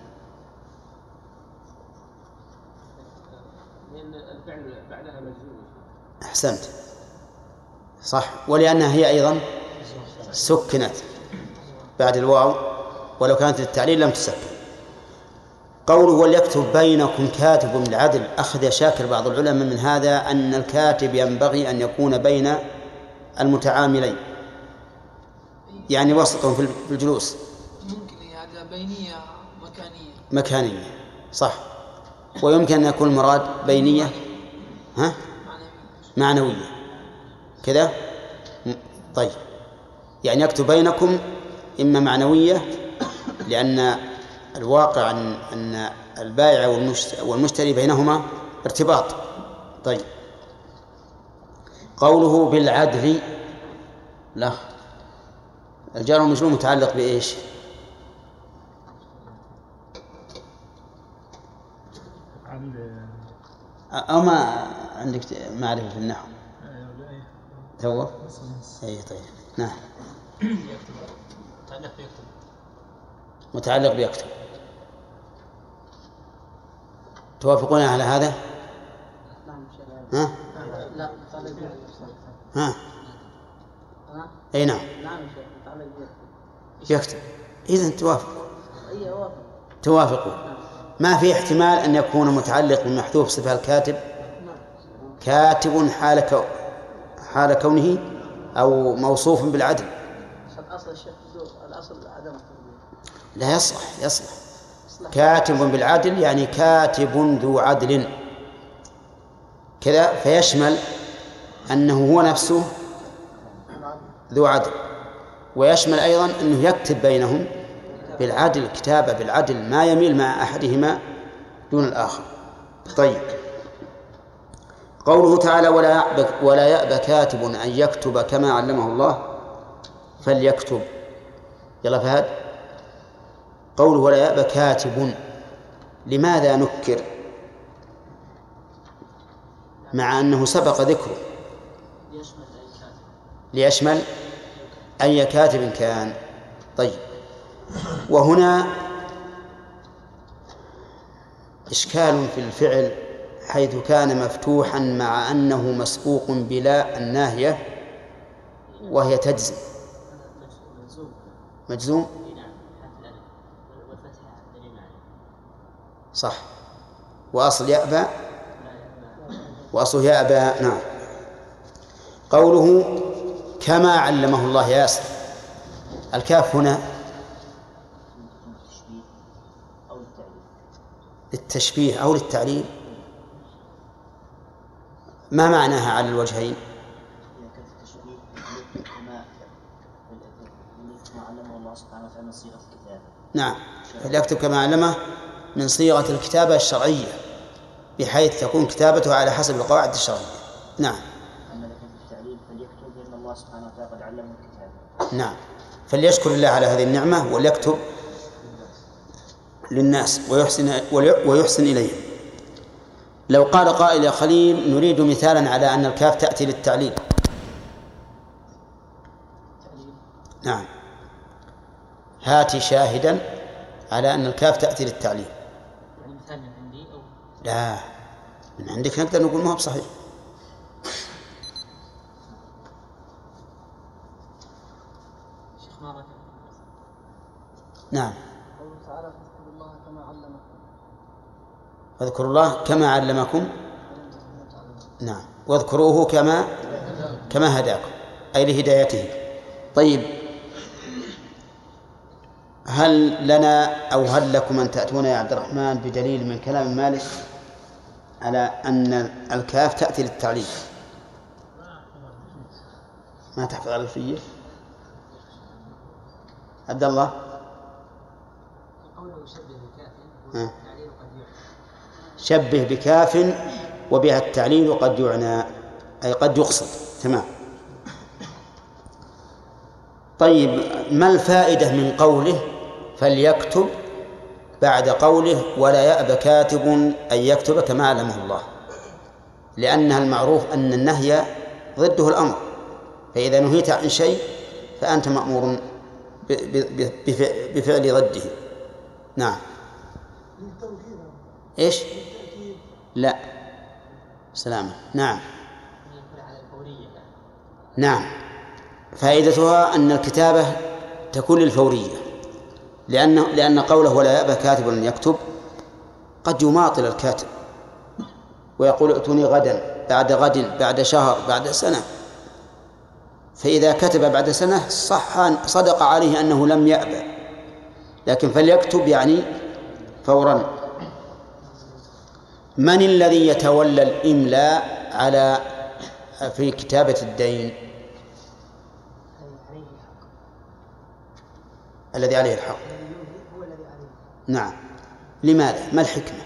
لأن الفعل بعدها مجزوم. أحسنت، صح، ولأنها هي أيضا سكنت بعد الواو، ولو كانت للتعليل لم تسكن. قوله وليكتب بينكم كاتب بالعدل، أخذ شاكر بعض العلماء من هذا أن الكاتب ينبغي أن يكون بين المتعاملين، يعني وسطهم في الجلوس. ممكن هذا بينية مكانية، صح، ويمكن أن يكون المراد بينية ها؟ معنوية كذا. طيب، يعني يكتب بينكم إما معنوية لأن الواقع أن البائع والمشتري بينهما ارتباط. طيب، قوله بالعدل، لا، الجار والمجرور متعلق بإيش؟ أو ما عندك معرفة في النحو تو؟ أي طيب، نعم. متعلق بيكتب. توافقون على هذا؟ ها؟ لا، ها؟ أي نعم. يكتب. إذن توافقوا. ما في احتمال أن يكون متعلق بالمحذوف صفة الكاتب كاتب حال كونه أو موصوف بالعدل. لا يصلح. كاتب بالعدل يعني كاتب ذو عدل كذا، فيشمل أنه هو نفسه ذو عدل، ويشمل أيضا أنه يكتب بينهم بالعدل، كتابة بالعدل ما يميل مع أحدهما دون الآخر. طيب، قوله تعالى ولا يأبى كاتب أن يكتب كما علمه الله فليكتب. يلا فهد، قوله ولا يأبى كاتب، لماذا نكر مع أنه سبق ذكره؟ ليشمل أي كاتب كان. طيب، وهنا إشكال في الفعل حيث كان مفتوحا مع أنه مسبوق بلا الناهية وهي تجزم. مجزوم صح، وأصل يأبى، وأصل يأبى. نعم. قوله كما علمه الله ياسر، الكاف هنا للتشبيه أو للتعليل، ما معناها على الوجهين؟ نعم، فليكتب كما علمه من صيغة الكتابة الشرعية بحيث تكون كتابته على حسب القواعد الشرعية. نعم. نعم، فليشكر الله على هذه النعمة وليكتب للناس ويحسن إليهم. لو قال قائل يا خليل نريد مثالا على أن الكاف تأتي للتعليل. نعم، هاتي شاهدا على أن الكاف تأتي للتعليل. يعني مثال من عندي أو لا، من عندك نقدر نقول ما هو بصحيح. نعم. واذكروا الله كما علمكم. نعم، واذكروه كما هداكم، أي لهدايته. طيب، هل لنا أو هل لكم أن تأتون يا عبد الرحمن بدليل من كلام مالك على أن الكاف تأتي للتعليل؟ ما تحفظ على الفية عبد الله؟ شبه بكاف وبها التعليل قد يعنى، أي قد يقصد. تمام. طيب، ما الفائدة من قوله فليكتب بعد قوله ولا يأبى كاتب أن يكتب كما علمه الله؟ لأنها المعروف أن النهي ضده الأمر، فإذا نهيت عن شيء فأنت مأمور بفعل ضده. نعم. إيش؟ لا، سلامة. نعم. نعم، فائدتها أن الكتابة تكون للفورية، لأن قوله ولا يأبى كاتب أن يكتب قد يماطل الكاتب ويقول ائتوني غدا، بعد غد، بعد شهر، بعد سنة، فإذا كتب بعد سنة صدق عليه أنه لم يأبى، لكن فليكتب يعني فورا. من الذي يتولى الإملاء على في كتابة الدين الذي عليه الحق. هو الذي عليه. نعم. لماذا؟ ما الحكمة؟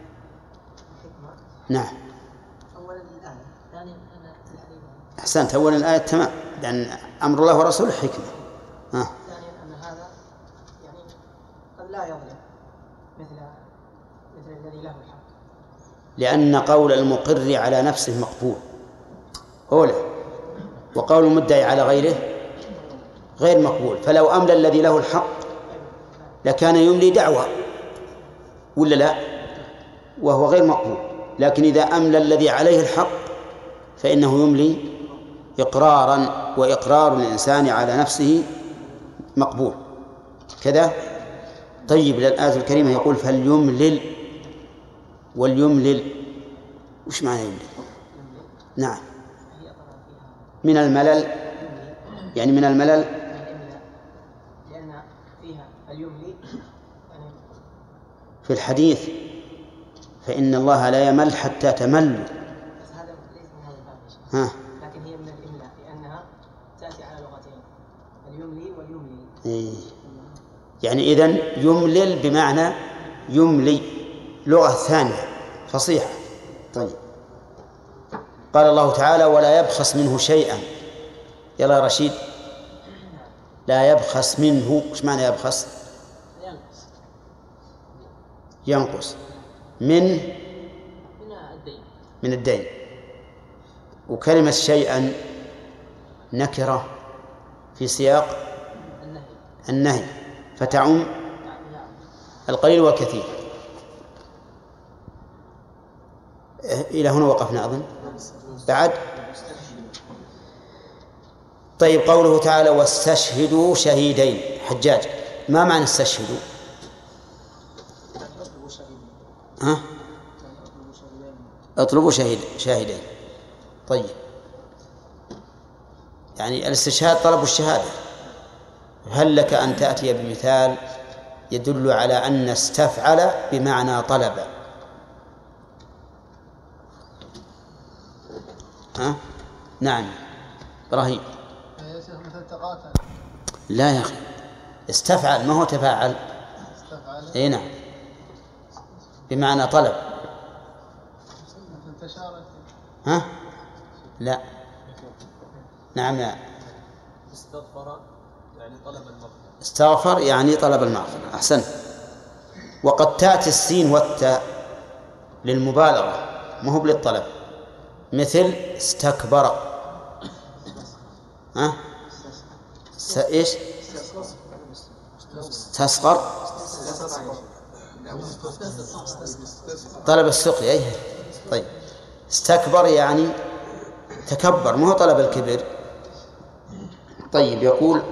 نعم. أولا الآية، ثانيا أن التحريم. أحسنت. أولا الآية تمام، لأن أمر الله ورسوله حكمة. ثانيا أن هذا يعني قد لا يظلم مثل الذي له الحق، لأن قول المقر على نفسه مقبول أولا، وقول المدعي على غيره غير مقبول. فلو أملى الذي له الحق لكان يملي دعوة ولا لا، وهو غير مقبول. لكن إذا أملى الذي عليه الحق فإنه يملي إقرارا، وإقرار الإنسان على نفسه مقبول كذا. طيب، للآية الكريمة يقول فليملل، وليملل وش معنى يملل؟ نعم، من الملل، يعني من الملل، لأن فيها اليملي يعني في الحديث فإن الله لا يمل حتى تمل. بس هذا ليس من هذا الباب، ها. لكن هي من الإملاء لأنها تأتي على لغتين، اليملي واليملي. إيه. يعني إذن يملل بمعنى يملي، لغة ثانية فصيحة. طيب، قال الله تعالى ولا يبخس منه شيئا. يلا يا رشيد، لا يبخس منه، وش معنى يبخس؟ ينقص من الدين. وكلمة شيئا نكرة في سياق النهي فتعم القليل والكثير. إلى هنا وقفنا أظن بعد. طيب، قوله تعالى واستشهدوا شهيدين. حجاج، ما معنى استشهدوا؟ ها؟ اطلبوا شاهدين. طيب، يعني الاستشهاد طلب الشهادة. هل لك أن تأتي بمثال يدل على أن استفعل بمعنى طلب؟ ها؟ نعم إبراهيم. يا شيخ مثل تقاتل. لا يا أخي، استفعل ما هو تفاعل. استفعل. اي نعم، بمعنى طلب. مثل تشارك. ها؟ لا. نعم لا. استغفر يعني طلب المغفرة. استغفر يعني طلب المغفرة. أحسنت. وقد تأتي السين والتاء للمبالغة ما هو للطلب، مثل استكبر. ها؟ إيش؟ استصغر، طلب السقي. أيه. طيب، استكبر يعني تكبر، ما هو طلب الكبر. طيب، يقول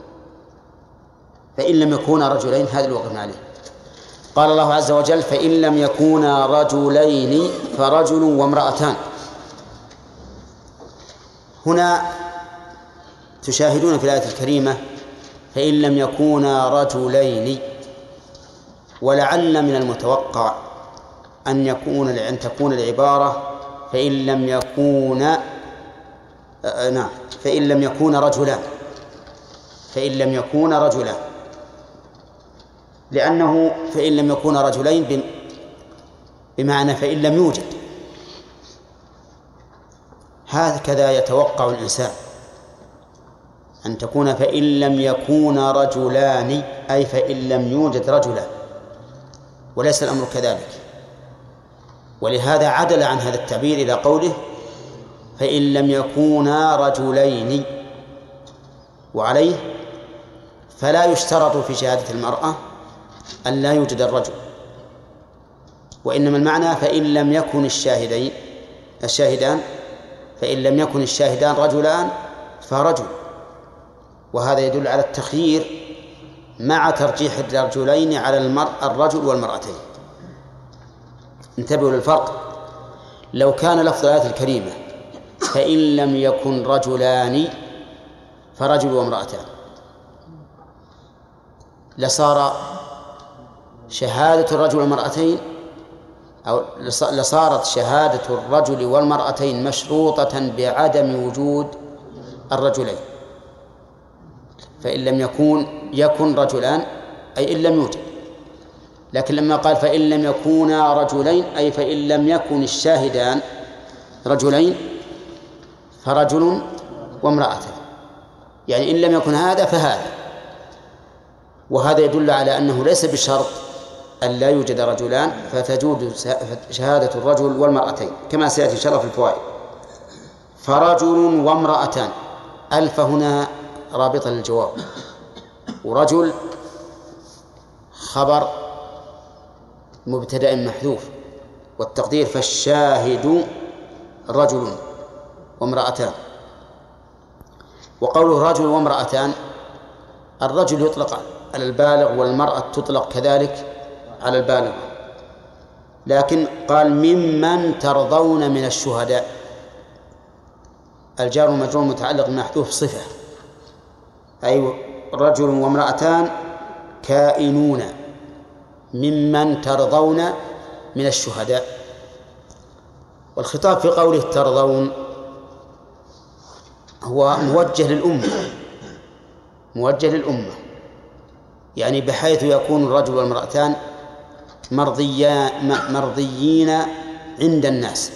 فإن لم يكونا رجلين، هذا اللي وقفنا عليه. قال الله عز وجل فإن لم يكونا رجلين فرجل وامرأتان. هنا تشاهدون في الآية الكريمة فإن لم يكونا رجلين، ولعل من المتوقع أن تكون العبارة فإن لم يكونا فإن لم يكون رجلان، فإن لم يكون رجلان، لأنه فإن لم يكون رجلين بمعنى فإن لم يوجد. هكذا يتوقع الإنسان أن تكون فإن لم يكون رجلان، أي فإن لم يوجد رجلان، وليس الأمر كذلك. ولهذا عدل عن هذا التعبير إلى قوله فإن لم يكونا رجلين. وعليه فلا يشترط في شهادة المرأة أن لا يوجد الرجل، وإنما المعنى فإن لم يكن الشاهدان فإن لم يكن الشاهدان رجلان فرجل. وهذا يدل على التخيير مع ترجيح الرجلين على الرجل والمرأتين. انتبهوا للفرق. لو كان لفظ الآية الكريمة فإن لم يكن رجلان فرجل وامرأتان لصار شهادة الرجل والمرأتين أو لصارت شهادة الرجل والمرأتين مشروطة بعدم وجود الرجلين، فإن لم يكن رجلان أي إن لم يوجد. لكن لما قال فإن لم يكونا رجلين أي فإن لم يكن الشاهدان رجلين فرجل وامرأتان، يعني إن لم يكن هذا فهذا. وهذا يدل على أنه ليس بشرط أن لا يوجد رجلان، فتجوز شهادة الرجل والمرأتين كما سيأتي إن شاء الله في الفوائد. فرجل وامرأتان، ألف هنا رابطة للجواب، ورجل خبر مبتدأ محذوف، والتقدير فالشاهد رجل وامرأتان. وقوله رجل وامرأتان، الرجل يطلق على البالغ والمرأة تطلق كذلك على البالغ، لكن قال ممن ترضون من الشهداء، الجار والمجرور متعلق بمحذوف صفة، أي رجل وامرأتان كائنون ممن ترضون من الشهداء. والخطاب في قوله ترضون هو موجه للأمة، يعني بحيث يكون الرجل والمرأتان مرضيين عند الناس،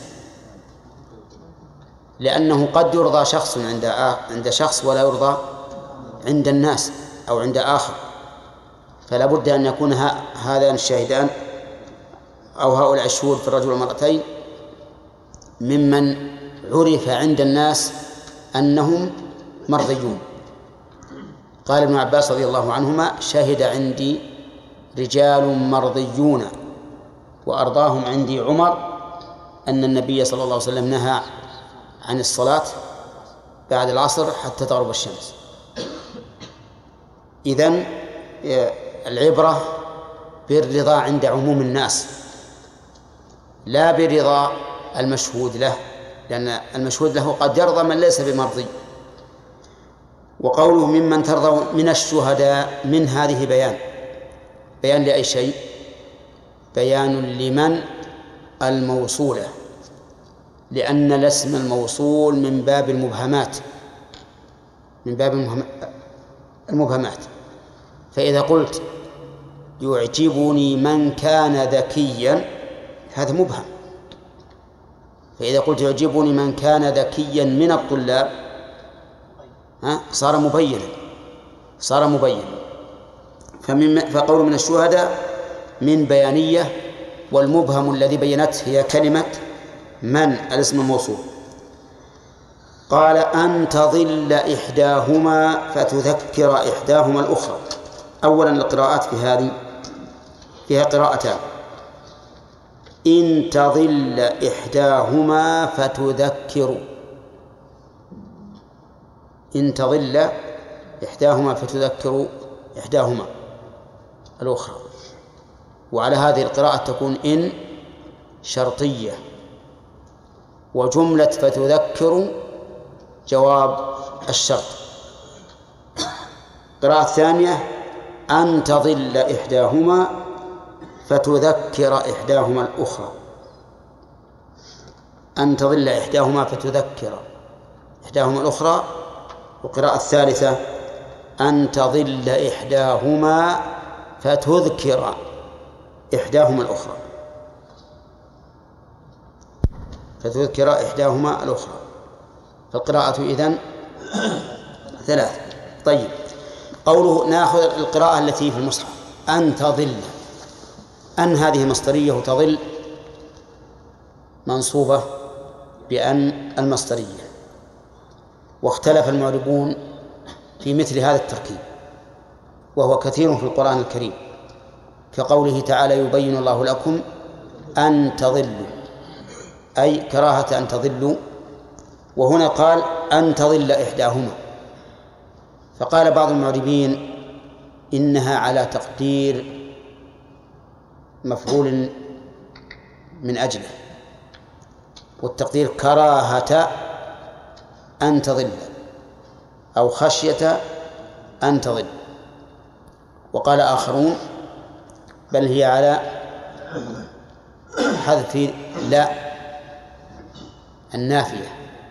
لأنه قد يرضى شخص عند شخص ولا يرضى عند الناس أو عند آخر، فلا بد أن يكون هذان الشاهدان أو هؤلاء الشهود في الرجل والمرأتين ممن عرف عند الناس أنهم مرضيون. قال ابن عباس رضي الله عنهما شهد عندي رجال مرضيون وأرضاهم عندي عمر أن النبي صلى الله عليه وسلم نهى عن الصلاة بعد العصر حتى تغرب الشمس. إذن العبرة بالرضا عند عموم الناس لا برضا المشهود له، لأن المشهود له قد يرضى من ليس بمرضي. وقوله ممن ترضى من الشهداء، من هذه بيان لأي شيء؟ بيان لمن الموصولة، لأن الاسم الموصول من باب المبهمات. فإذا قلت يعجبني من كان ذكيا هذا مبهم، فإذا قلت يعجبني من كان ذكيا من الطلاب صار مبينا. فقول من الشهداء من بيانية، والمبهم الذي بينته هي كلمة من الاسم الموصول. قال أن تضل إحداهما فتذكر إحداهما الأخرى. أولا القراءات في هذه فيها قراءتان، إن تضل إحداهما فتذكر، إن تضل إحداهما فتذكر إحداهما الأخرى. وعلى هذه القراءة تكون إن شرطية، وجملة فتذكر جواب الشرط. قراءة ثانية أن تضل إحداهما فتذكر إحداهما الأخرى، أن تضل إحداهما فتذكر إحداهما الأخرى. وقراءة الثالثة أن تضل إحداهما فتذكر إحداهما الأخرى، فتذكر إحداهما الأخرى. فالقراءة إذن ثلاث. طيب، قوله نأخذ القراءة التي في المصحف أن تضل، أن هذه مصدرية وتضل منصوبة بأن المصدرية. واختلف المعربون في مثل هذا التركيب، وهو كثير في القرآن الكريم، كقوله تعالى يبين الله لكم أن تضلوا، أي كراهة أن تضلوا. وهنا قال أن تضل إحداهما، فقال بعض المعربين إنها على تقدير مفعول من أجله، والتقدير كراهة أن تضل أو خشية أن تضل. وقال آخرون بل هي حذف لا النافية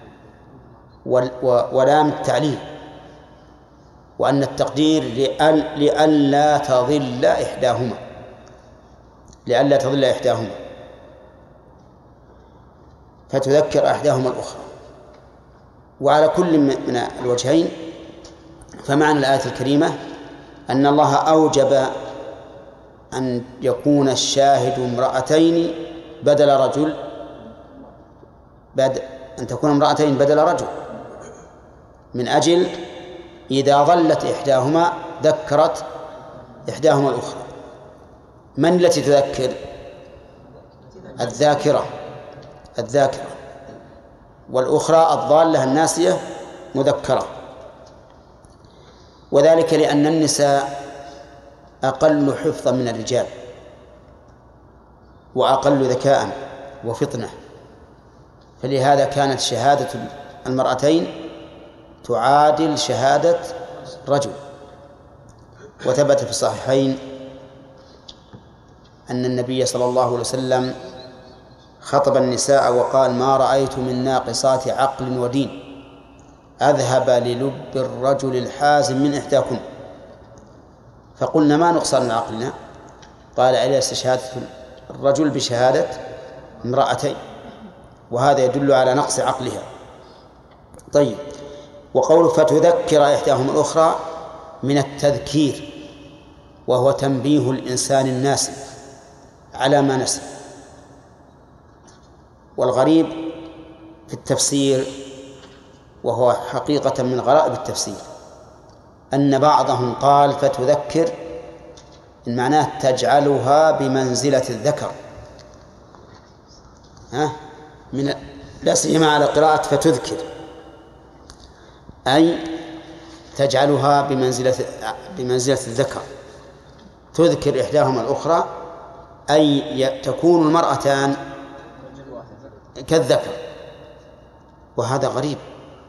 ولام التعليل، وأن التقدير لئلا تضل إحداهما، لئلا تضل إحداهما، فتذكر إحداهما الأخرى. وعلى كل من الوجهين فمعنى الآية الكريمة أن الله أوجب أن يكون الشاهد امرأتين بدل رجل، أن تكون امرأتين بدل رجل، من أجل إذا ظلت إحداهما ذكرت إحداهما الأخرى. من التي تذكر؟ الذاكرة، والأخرى الضالة الناسية مذكرة. وذلك لأن النساء أقل حفظا من الرجال وأقل ذكاء وفطنة، فلهذا كانت شهادة المرأتين تعادل شهادة رجل. وثبت في الصحيحين أن النبي صلى الله عليه وسلم خطب النساء وقال: ما رأيت من ناقصات عقل ودين أذهب للب الرجل الحازم من إحداكم. فقلنا: ما نقصان عقلنا؟ قال: أليس شهادة الرجل بشهادة امرأتين؟ وهذا يدل على نقص عقلها. طيب، وقوله فتذكر إحداهما الأخرى من التذكير، وهو تنبيه الإنسان الناسي على ما نسي. والغريب في التفسير، وهو حقيقة من غرائب التفسير، أن بعضهم قال فتذكر إن معناه تجعلها بمنزلة الذكر، من لا سيما على قراءة فتذكر، أي تجعلها بمنزلة الذكر، تذكر إحداهما الأخرى، أي تكون المرأتان كالذكر. وهذا غريب،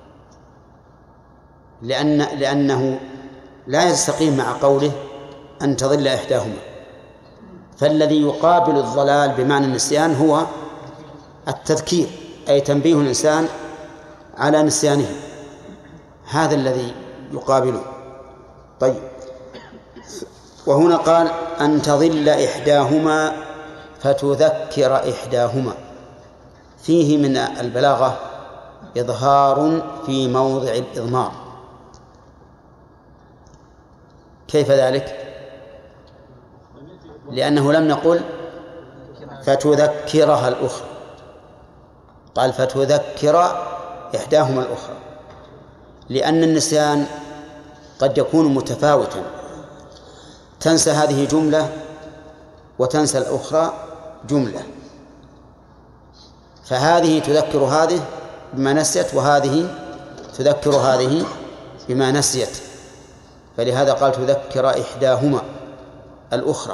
لأنه لا يستقيم مع قوله أن تضل إحداهما. فالذي يقابل الضلال بمعنى النسيان هو التذكير، أي تنبيه الإنسان على نسيانه، هذا الذي يقابله. طيب، وهنا قال أن تضل إحداهما فتذكر إحداهما، فيه من البلاغة إظهار في موضع الإضمار. كيف ذلك؟ لأنه لم نقل فتذكرها الأخرى، قال فتذكر إحداهما الأخرى، لأن النسيان قد يكون متفاوتا، تنسى هذه جملة وتنسى الأخرى جملة، فهذه تذكر هذه بما نسيت، وهذه تذكر هذه بما نسيت، فلهذا قال تذكر إحداهما الأخرى،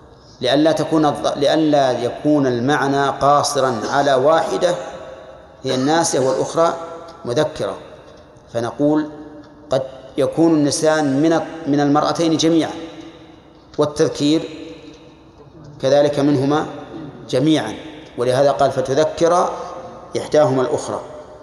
لئلا يكون المعنى قاصرا على واحدة هي الناسية والأخرى مذكرة. فنقول قد يكون النسيان من المرأتين جميعا، والتذكير كذلك منهما جميعا، ولهذا قال فتذكر إحداهما الأخرى.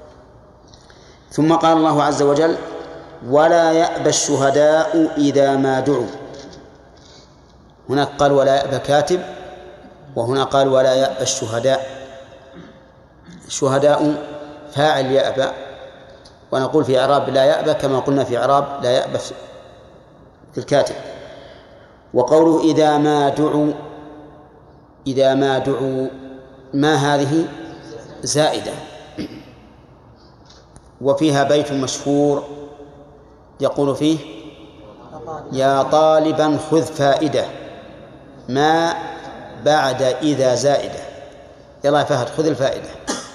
ثم قال الله عز وجل: ولا يأبى الشهداء إذا ما دعوا. هناك قال ولا يأبى كاتب، وهنا قال ولا يأبى الشهداء. الشهداء فاعل يأبى، ونقول في إعراب لا يأبى كما قلنا في إعراب لا يأبى في الكاتب. وقوله إذا ما دعوا، إذا ما دعوا، ما هذه زائدة، وفيها بيت مشهور يقول فيه: يا طالبا خذ فائدة، ما بعد إذا زائدة. يلا يا فهد خذ الفائدة،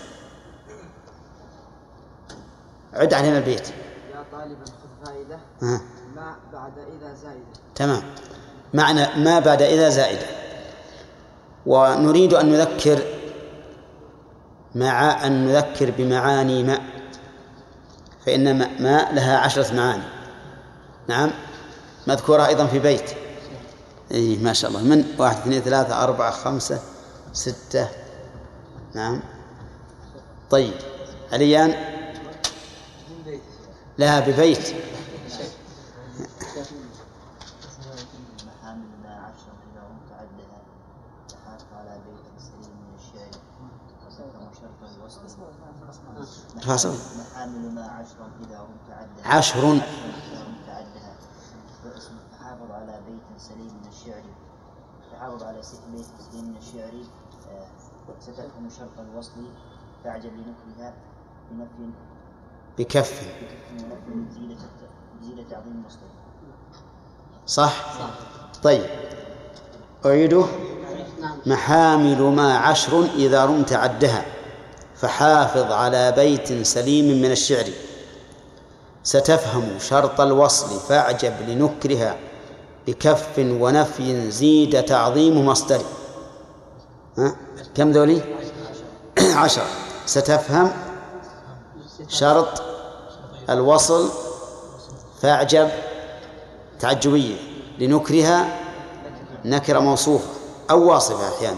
عد علينا البيت. يا طالبا خذ فائدة، ما بعد إذا زائدة. تمام، معنى ما بعد إذا زائدة. ونريد أن نذكر بمعاني ما، فإن ما لها 10 معاني. نعم، مذكورة أيضا في بيت. ما شاء الله، من 1 2 3 4 5 6. نعم. طيب عليان لا ببيت. محامل ما 10 إذا رمت عدها تحافظ على بيت سليم من الشعر وسكن شرط الوصل. محامل ما 10 إذا رمت عدها 10 إذا رمت عدها تحافظ على بيت سليم من الشعر تحافظ على بيت سليم من الشعر ستفهم شرط الوصل فاعجب لنكرها بكف ونفي زيادة تعظيم المصدر. صح؟ طيب أعيده. محامل ما 10 إذا رمت عدها فحافظ على بيت سليم من الشعر ستفهم شرط الوصل فاعجب لنكرها بكف ونفي زيد تعظيم مصدر. كم ذولي؟ 10. ستفهم شرط الوصل فاعجب تعجبية لنكرها نكرة موصوفة أو واصفة أحيانا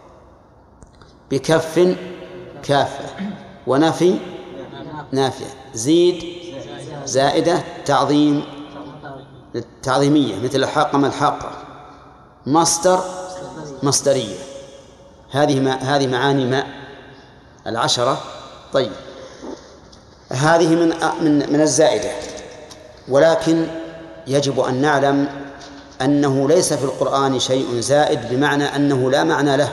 بكف كافة ونفي نافية زيد زائدة تعظيم تعظيمية مثل الحاقة ما الحاقة مصدر مصدرية. هذه معاني ما 10. طيب هذه من الزائدة، ولكن يجب أن نعلم أنه ليس في القرآن شيء زائد بمعنى أنه لا معنى له،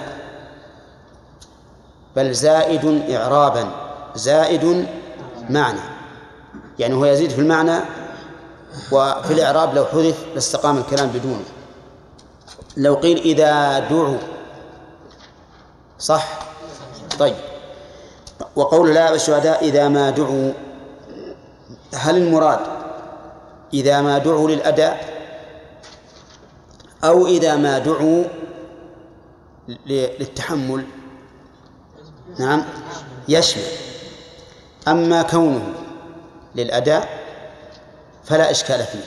بل زائد إعرابا زائد معنى، يعني هو يزيد في المعنى وفي الإعراب لو حذف لاستقام الكلام بدونه. لو قيل إذا دعوا صح. طيب وقول لا الشهداء إذا ما دعوا، هل المراد إذا ما دعوا للأداء أو إذا ما دعوا للتحمل؟ نعم يشمل. أما كونه للأداء فلا إشكال فيه،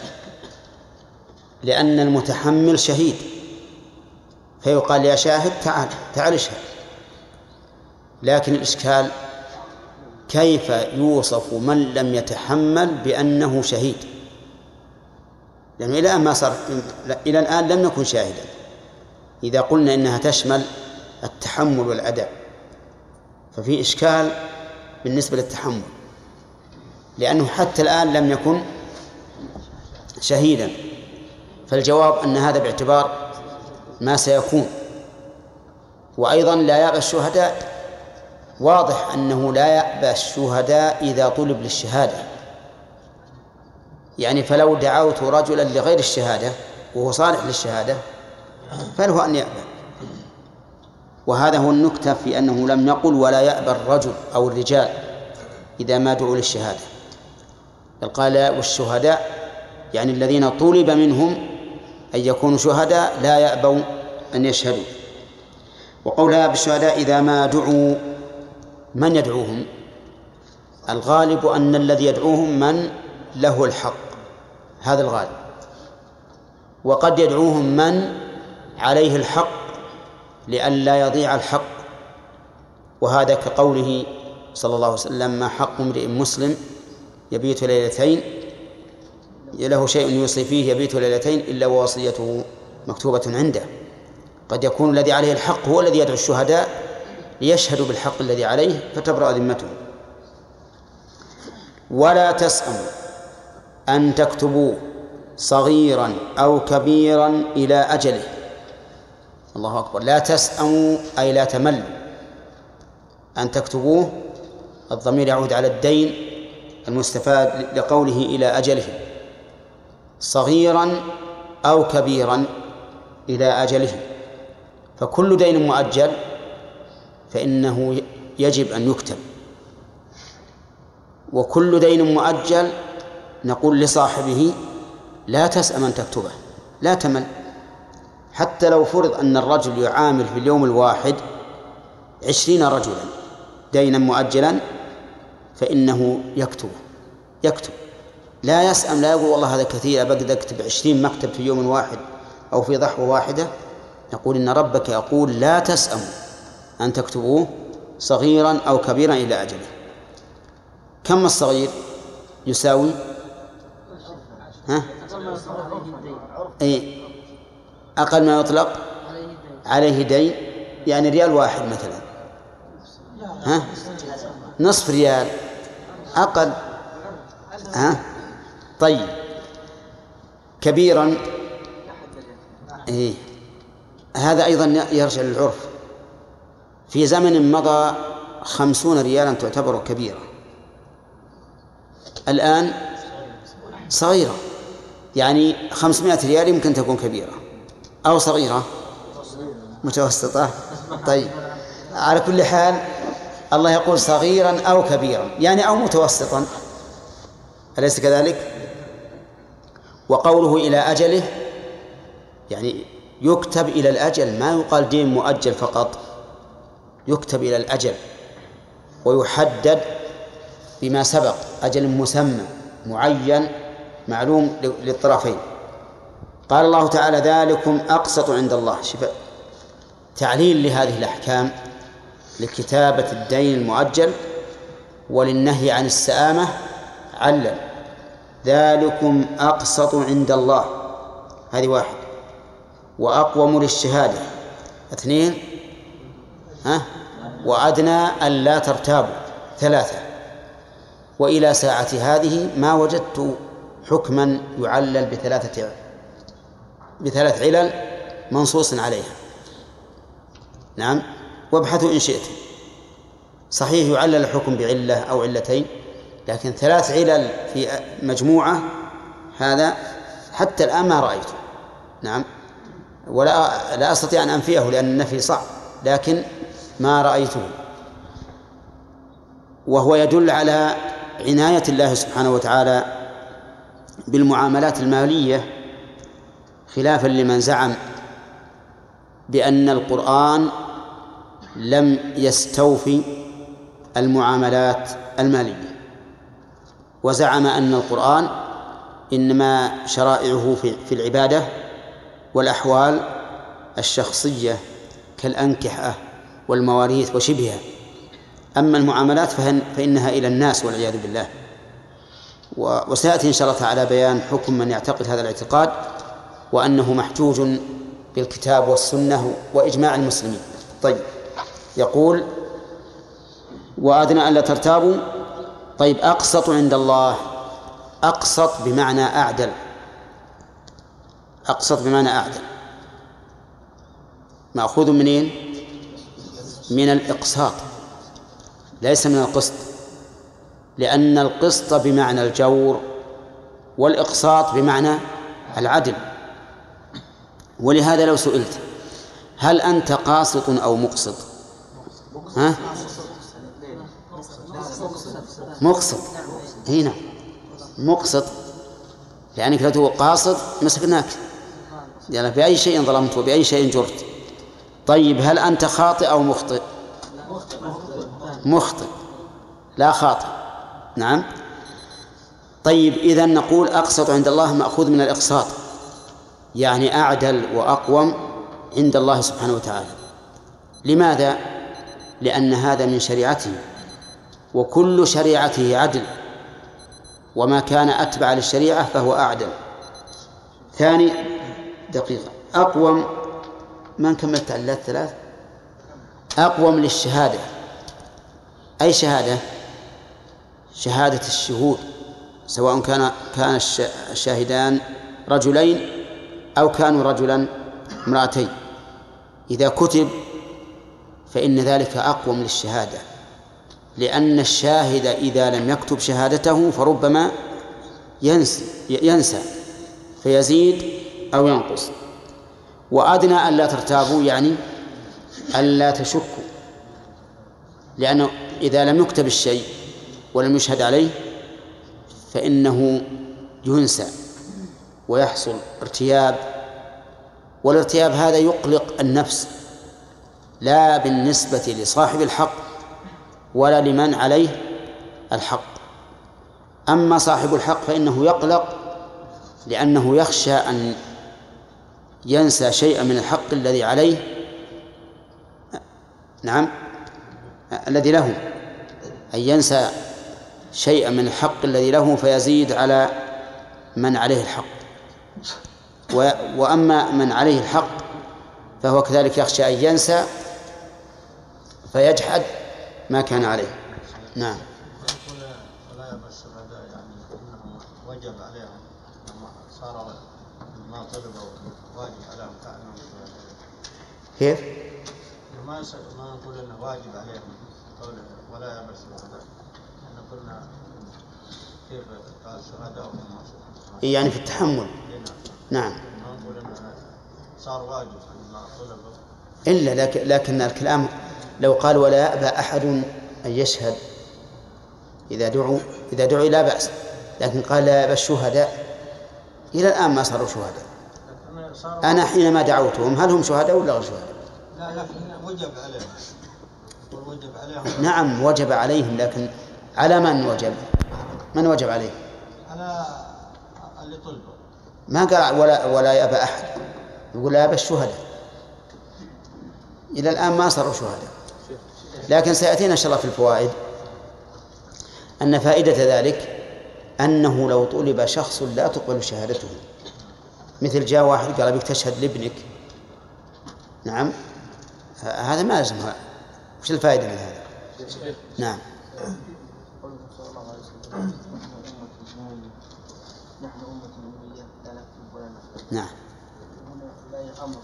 لأن المتحمل شهيد فيقال يا شاهد تعال اشهد. لكن الإشكال كيف يوصف من لم يتحمل بأنه شهيد، لأنه إلى الآن لم نكن شاهدا. إذا قلنا إنها تشمل التحمل والأداء ففي إشكال بالنسبة للتحمل، لأنه حتى الآن لم يكن شهيدا. فالجواب أن هذا باعتبار ما سيكون. وأيضا لا يأبى الشهداء، واضح أنه لا يأبى الشهداء إذا طلب للشهادة، يعني فلو دعوت رجلا لغير الشهادة وهو صالح للشهادة فله أن يأبى. وهذا هو النكتة في أنه لم يقل ولا يأبى الرجل أو الرجال إذا ما دعوا للشهادة، بل قال والشهداء يعني الذين طلب منهم أن يكونوا شهداء لا يأبوا أن يشهدوا. وقولها بالشهداء إذا ما دعوا، من يدعوهم؟ الغالب أن الذي يدعوهم من له الحق، هذا الغالب. وقد يدعوهم من عليه الحق لئلا يضيع الحق، وهذا كقوله صلى الله عليه وسلم ما حق امرئ مسلم يبيت ليلتين له شيء يوصي فيه يبيت ليلتين إلا ووصيته مكتوبة عنده. قد يكون الذي عليه الحق هو الذي يدعو الشهداء ليشهدوا بالحق الذي عليه فتبرأ ذمتهم. ولا تسأموا أن تكتبوه صغيرا أو كبيرا إلى أجله. الله أكبر. لا تسأموا أي لا تملوا. أن تكتبوه الضمير يعود على الدين المستفاد لقوله إلى أجله، صغيرا أو كبيرا إلى أجله. فكل دين مؤجل فإنه يجب أن يكتب، وكل دين مؤجل نقول لصاحبه لا تسأم أن تكتبه، لا تمل. حتى لو فرض أن الرجل يعامل في اليوم الواحد 20 رجلا دينا مؤجلا فإنه يكتب لا يسأم، لا يقول والله هذا كثير أبقى أكتب 20 مكتب في يوم واحد أو في ضحوة واحدة. نقول إن ربك يقول لا تسأموا أن تكتبوه صغيرا أو كبيرا إلى أجله. كم الصغير يساوي؟ ها؟ أي أقل ما يطلق عليه دين، يعني ريال واحد مثلا، ها؟ نصف ريال أقل، ها؟ طيب كبيرا، إيه هذا أيضا يرجع للعرف. في زمن مضى 50 ريالا تعتبر كبيرة، الآن صغيرة، يعني 500 ريال يمكن تكون كبيرة أو صغيرة متوسطة. طيب على كل حال الله يقول صغيرا أو كبيرا، يعني أو متوسطا، أليس كذلك؟ وقوله إلى أجله يعني يكتب إلى الأجل، ما يقال دين مؤجل فقط، يكتب إلى الأجل ويحدد بما سبق، أجل مسمى معين معلوم للطرفين. قال الله تعالى ذلكم أقسط عند الله. شوف تعليل لهذه الأحكام لكتابة الدين المؤجل وللنهي عن السآمة، علل ذلكم أقسط عند الله، هذه واحد، وأقوم للشهادة، اثنين، وأدنى ألا ترتابوا، ثلاثة. وإلى ساعة هذه ما وجدت حكما يعلل بثلاث علل منصوص عليها. نعم، وابحثوا إن شئتم. صحيح يعلل الحكم بعلة أو علتين، لكن 3 علل في مجموعة هذا حتى الآن ما رأيته. نعم، لا أستطيع أن أنفيه لأن النفي صعب، لكن ما رأيته، وهو يدل على عناية الله سبحانه وتعالى بالمعاملات المالية، خلافا لمن زعم بأن القرآن لم يستوفي المعاملات المالية، وزعم أن القرآن إنما شرائعه في العبادة والأحوال الشخصية كالأنكحة والمواريث وشبهها، أما المعاملات فإنها إلى الناس والعياذ بالله. وسيأتي إن شاء الله تعالى بيان حكم من يعتقد هذا الاعتقاد، وأنه محجوج بالكتاب والسنة وإجماع المسلمين. طيب، يقول وأدنى ألا ترتابوا. طيب، أقسط عند الله، أقسط بمعنى أعدل، أقسط بمعنى أعدل، مأخوذ منين؟ من الإقساط، ليس من القسط، لأن القسط بمعنى الجور والإقساط بمعنى العدل. ولهذا لو سئلت هل أنت قاسط أو مقسط؟ ها؟ مقسط. هنا مقسط، لأنك لو تقول قاسط مسكناك، يعني بأي شيء ظلمت وبأي شيء جرت. طيب، هل أنت خاطئ أو مخطئ؟ مخطئ لا خاطئ. نعم. طيب، إذن نقول أقسط عند الله مأخوذ من الإقساط، يعني أعدل وأقوم عند الله سبحانه وتعالى. لماذا؟ لأن هذا من شريعته، وكل شريعته عدل، وما كان أتبع للشريعة فهو أعدل. ثاني دقيقة، أقوم، ما كملت على 3، أقوم للشهادة. أي شهادة؟ شهادة الشهود، سواء كان الشاهدان رجلين أو كانوا رجلا امرأتين، إذا كتب فإن ذلك أقوم للشهادة، لأن الشاهد إذا لم يكتب شهادته فربما ينسى فيزيد أو ينقص. وأدنى ألا ترتابوا، يعني ألا تشكوا، لأنه إذا لم يكتب الشيء ولم يشهد عليه فإنه ينسى ويحصل ارتياب، والارتياب هذا يقلق النفس، لا بالنسبة لصاحب الحق ولا لمن عليه الحق. أما صاحب الحق فإنه يقلق لأنه يخشى أن ينسى شيئا من الحق الذي عليه نعم الذي له، أن ينسى شيئا من الحق الذي له فيزيد على من عليه الحق. وأما من عليه الحق فهو كذلك يخشى أن ينسى فيجحد ما كان عليه. نعم. ولا يأبى الشهداء يعني أنهم وجب عليهم لما صار ما طلبوا واجب عليهم كأنهم شهداء. كيف؟ ما نقول أنه واجب عليهم قوله ولا يأبى الشهداء، أن قلنا كيف قال الشهداء هم يعني في التحمل. نعم. ما نقول أنه صار واجب أن ما طلبوا إلا لكن الكلام لو قال ولا يأبى أحد أن يشهد إذا دعوا لا بأس، لكن قال لا يأبى الشهداء، إلى الآن ما صاروا شهداء. أنا حينما دعوتهم هل هم شهداء ولا غير شهداء؟ لا وجب عليهم. وجب عليهم. نعم وجب عليهم، لكن على من وجب عليه؟ على اللي طلبوا. ما قال ولا يأبى أحد، يقول لا يأبى الشهداء. إلى الآن ما صاروا شهداء، لكن سيأتينا إن شاء الله في الفوائد أن فائدة ذلك أنه لو طلب شخص لا تقبل شهادته، مثل جاء واحد قال بك تشهد لابنك، نعم هذا ما لازمها. وش الفائدة من هذا؟ نعم. نحن أمة أمية لا نكتب ولا نكتب. نعم. هنا لا أمر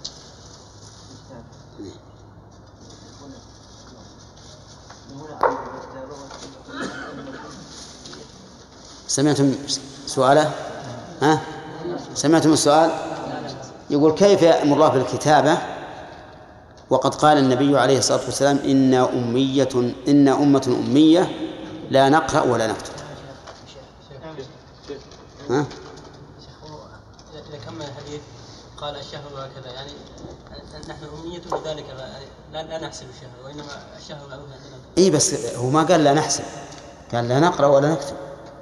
سمعتم سؤاله؟ ها؟ سمعتم السؤال؟ يقول كيف يأمر الله بالكتابة وقد قال النبي عليه الصلاة والسلام إن أمة أمية لا نقرأ ولا نكتب. ها؟ إذا كمل الحديث قال الشهر وهكذا، يعني نحن أمية وذلك لا نحسب الشهر، وإنما الشهر معروف عندنا. إيه بس هو ما قال لا نحسب، قال لا نقرأ ولا نكتب.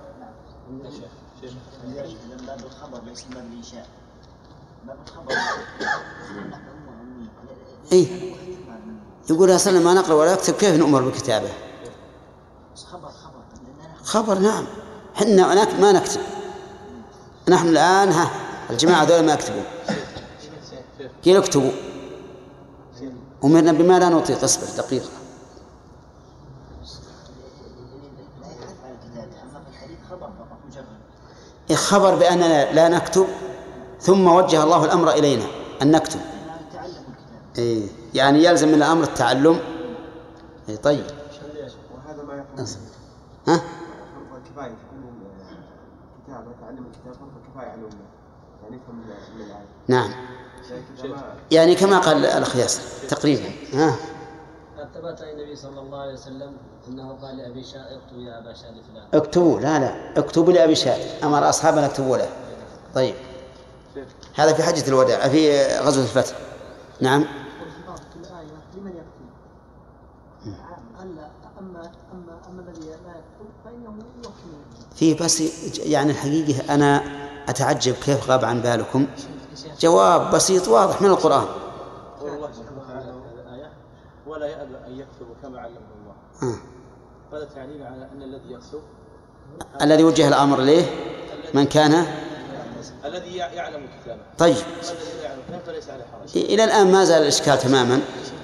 باب الخبر ليس باب الإنشاء. باب الخبر إيه يقول أصلا ما نقرأ ولا نكتب، كيف نؤمر بالكتابة؟ خبر نعم، حنا ما نكتب. نحن الآن الجماعة ذولا ما يكتبون، كيف يكتبوا؟ أمرنا بما لا نطيق. اصبر دقيقة. خبر بأننا لا نكتب، ثم وجه الله الأمر إلينا أن نكتب. إيه يعني يلزم من الأمر التعلم. إيه طيب. وهذا ما يقول ها؟ الكفاية تكون الكتابة تعلم الكتابة كفاية على الأمة، يعني يفهم من الآية. نعم يعني كما قال الأخ ياسر تقريبا. ها؟ ثبت عن النبي صلى الله عليه وسلم أنه قال لأبي شاء اكتب يا أبا شاء لفلان. اكتبوا لا اكتبوا لأبي شاء، أمر أصحابنا اكتبوا له. طيب هذا في حجة الوداع في غزوة الفتح. نعم. لمن يكتب؟ أما الذي لا يكتب فإنه يكتب. فيه بس يعني الحقيقة أنا أتعجب كيف غاب عن بالكم جواب بسيط واضح من القرآن. الله سبحانه وتعالى الآية ولا يأبى أن يكتب كما علمه الله. هذا تعليل على أن الذي يكتب الذي وجه الأمر إليه من كان الذي يعلم الكتابة. طيب الذي يعلم الكتابة فليس عليه حرج. إلى الآن ما زال الإشكال تماما.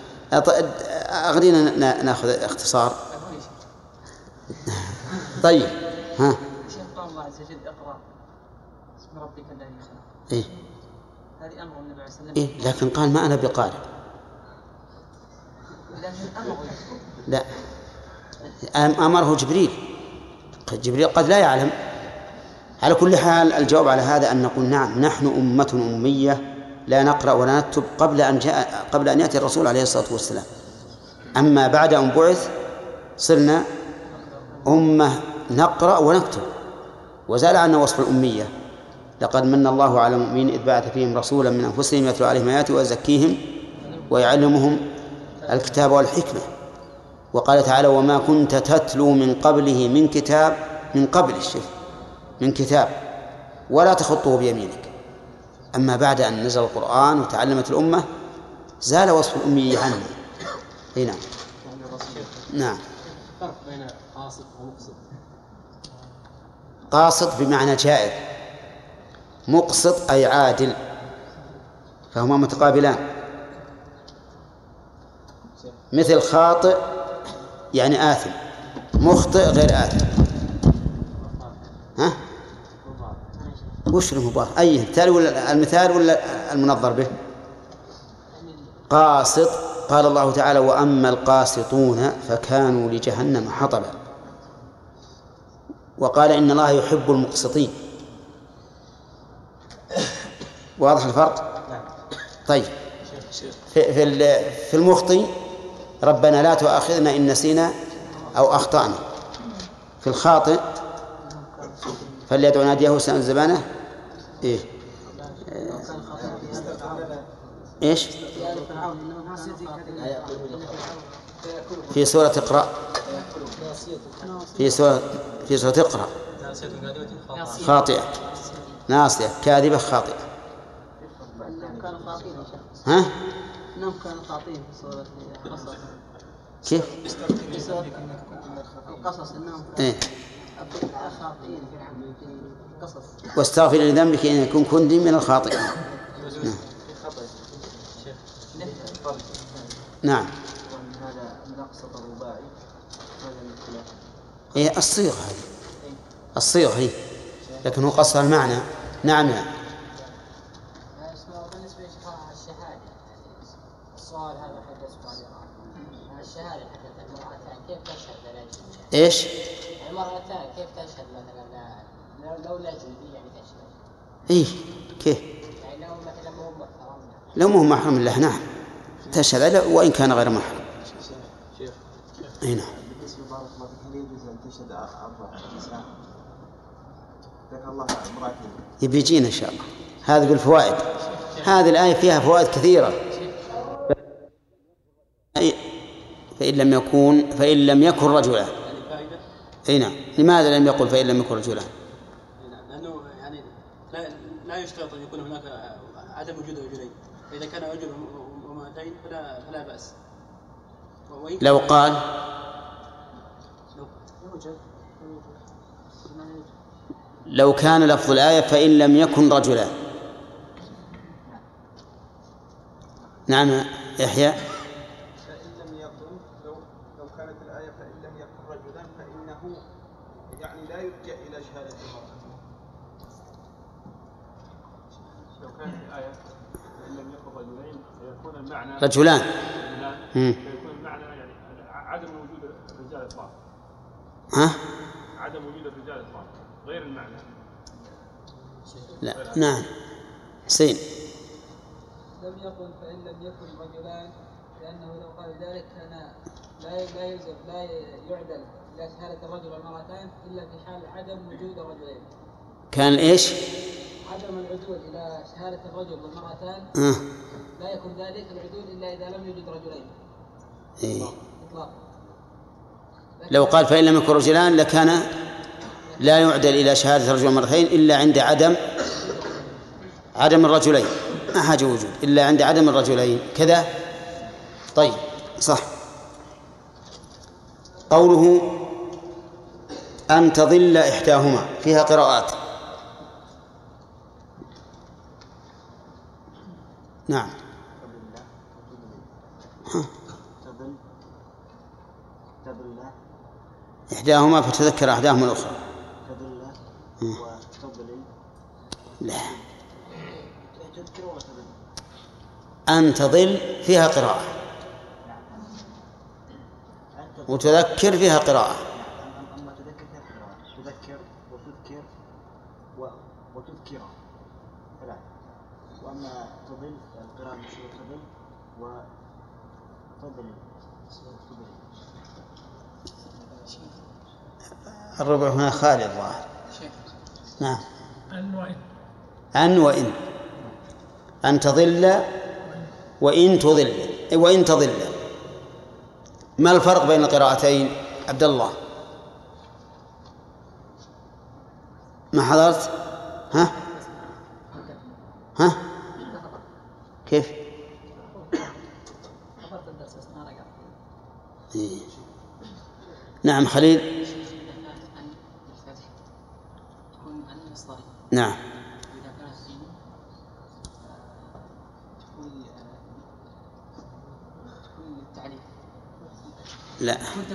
أغنينا نأخذ اختصار. طيب ها. شيخ قال الله عز وجل اقرأ اسم ربك الذي خلق. إيه. هذه أمر النبي عليه الصلاة والسلام. إيه لكن قال ما أنا بقارئ. لا أمره جبريل قد لا يعلم. على كل حال الجواب على هذا أن نقول نعم نحن أمة أمية لا نقرأ ولا نكتب قبل أن يأتي الرسول عليه الصلاة والسلام. أما بعد أن بعث صرنا أمة نقرأ ونكتب، وزال عنا وصف الأمية. لقد من الله على المؤمنين إذ بعث فيهم رسولا من أنفسهم يتلو عليهم آياته ويزكيهم ويعلمهم الكتاب والحكمة. وقال تعالى وما كنت تتلو من قبله من كتاب ولا تخطه بيمينك. أما بعد أن نزل القرآن وتعلمت الأمة زال وصف الأمية عنا. اي نعم. نعم. فرق بين قاصد ومقصد. قاصد بمعنى جائر، مقسط أي عادل، فهما متقابلان. مثل خاطئ يعني آثم، مخطئ غير آثم. ها؟ وش المضاف؟ أي مثال ولا المثال ولا المنظر به؟ قاسط. قال الله تعالى: وأما القاسطون فكانوا لجهنم حطبا. وقال: إن الله يحب المقسطين. واضح الفرق؟ طيب، في المخطئ: ربنا لا تؤاخذنا إن نسينا أو أخطأنا. في الخاطئ: فليدع ناديه سن زبانه. إيه؟ إيش؟ في سورة اقرأ، في سورة اقرأ: خاطئة ناصية كاذبة خاطئة. ها؟ إنهم كانوا خاطئين في سورة القصص. كيف؟ في سورة القصص إنهم خاطئين في القصص. واستغفر لذنبك إن كنت من الخاطئين. نعم. هذا نقص الرباعي، هذا الخلاف. إيه الصيغة هذه، الصيغة هي، لكن هو قصر المعنى. نعم. يعني بالنسبة للشهادة، السؤال هذا حق السؤال الشهادة حقت المرأتان كيف تشهد للأجنبي؟ إيش؟ المرأتان كيف تشهد مثلا لو الأجنبي يعني تشهد؟ إيه كيف؟ يعني لو مثلا مو محرم. لو مو محرم له نعم تشهد له وإن كان غير محرم. أي نعم. بالنسبة لبارك الله فيك، هل يجوز أن تشهد أربع نساء؟ ذكر الله امرأتين. يبي يجينا إن شاء الله هذا بالفوائد. هذه الآية فيها فوائد كثيرة. فإن لم يكن رجلا. أي نعم. لماذا لم يقل فإن لم يكن رجلا؟ لأنه يعني لا يشترط أن يكون هناك عدم وجود رجلين، فإذا كان رجل وامرأتين فلا بأس. لو قال لو كان لفظ الآية فإن لم يكن رجلا. نعم يحيى. فإن لم يكن، لو كانت الآية فإن لم يكن رجلا فإنه يعني لا يلجأ إلى شهادة المرأة. لو كانت الآية فإن لم يكن رجلين فيكون المعنى رجلان. فيكون المعنى يعني عدم وجود الرجال إطلاقا. ها؟ عدم وجود الرجال إطلاقا غير المعنى. لا. نعم. حسين. لم يقل فإن لم يكن رجلان، لأنه لو قال ذلك كان لا يلزم لا يعدل إلى شهادة الرجل والمرأتان إلا في حال عدم وجود الرجلين. كان إيش؟ عدم العدول إلى شهادة الرجل والمرأتان لا يكون ذلك العدول إلا إذا لم يوجد رجلين. إيه. إطلاقا. لو قال فإن لم يكن رجلان لكان لا يعدل إلى شهادة الرجل والمرأتين إلا عند عدم الرجلين. ما حاجة وجود إلا عند عدم الرجلين كذا. طيب صح. قوله أن تضل إحداهما فيها قراءات. نعم. إحداهما فتذكر أحداهما الأخرى. لا. أن تضل فيها قراءة وتذكر فيها قراءة. أما تذكر فيها قراءة، تذكر وتذكر وتذكر ثلاث. وأما تضل القراءة مشهورة تضل وتضل. الربع هنا خالي الظاهر. نعم. أن وإن. أن تضل وإن تضل. ما الفرق بين القراءتين عبد الله؟ ما حضرت؟ ها كيف؟ نعم خليل. تكون أن مصدرية. نعم. إذا كانت السين تكون للتعليل. لا.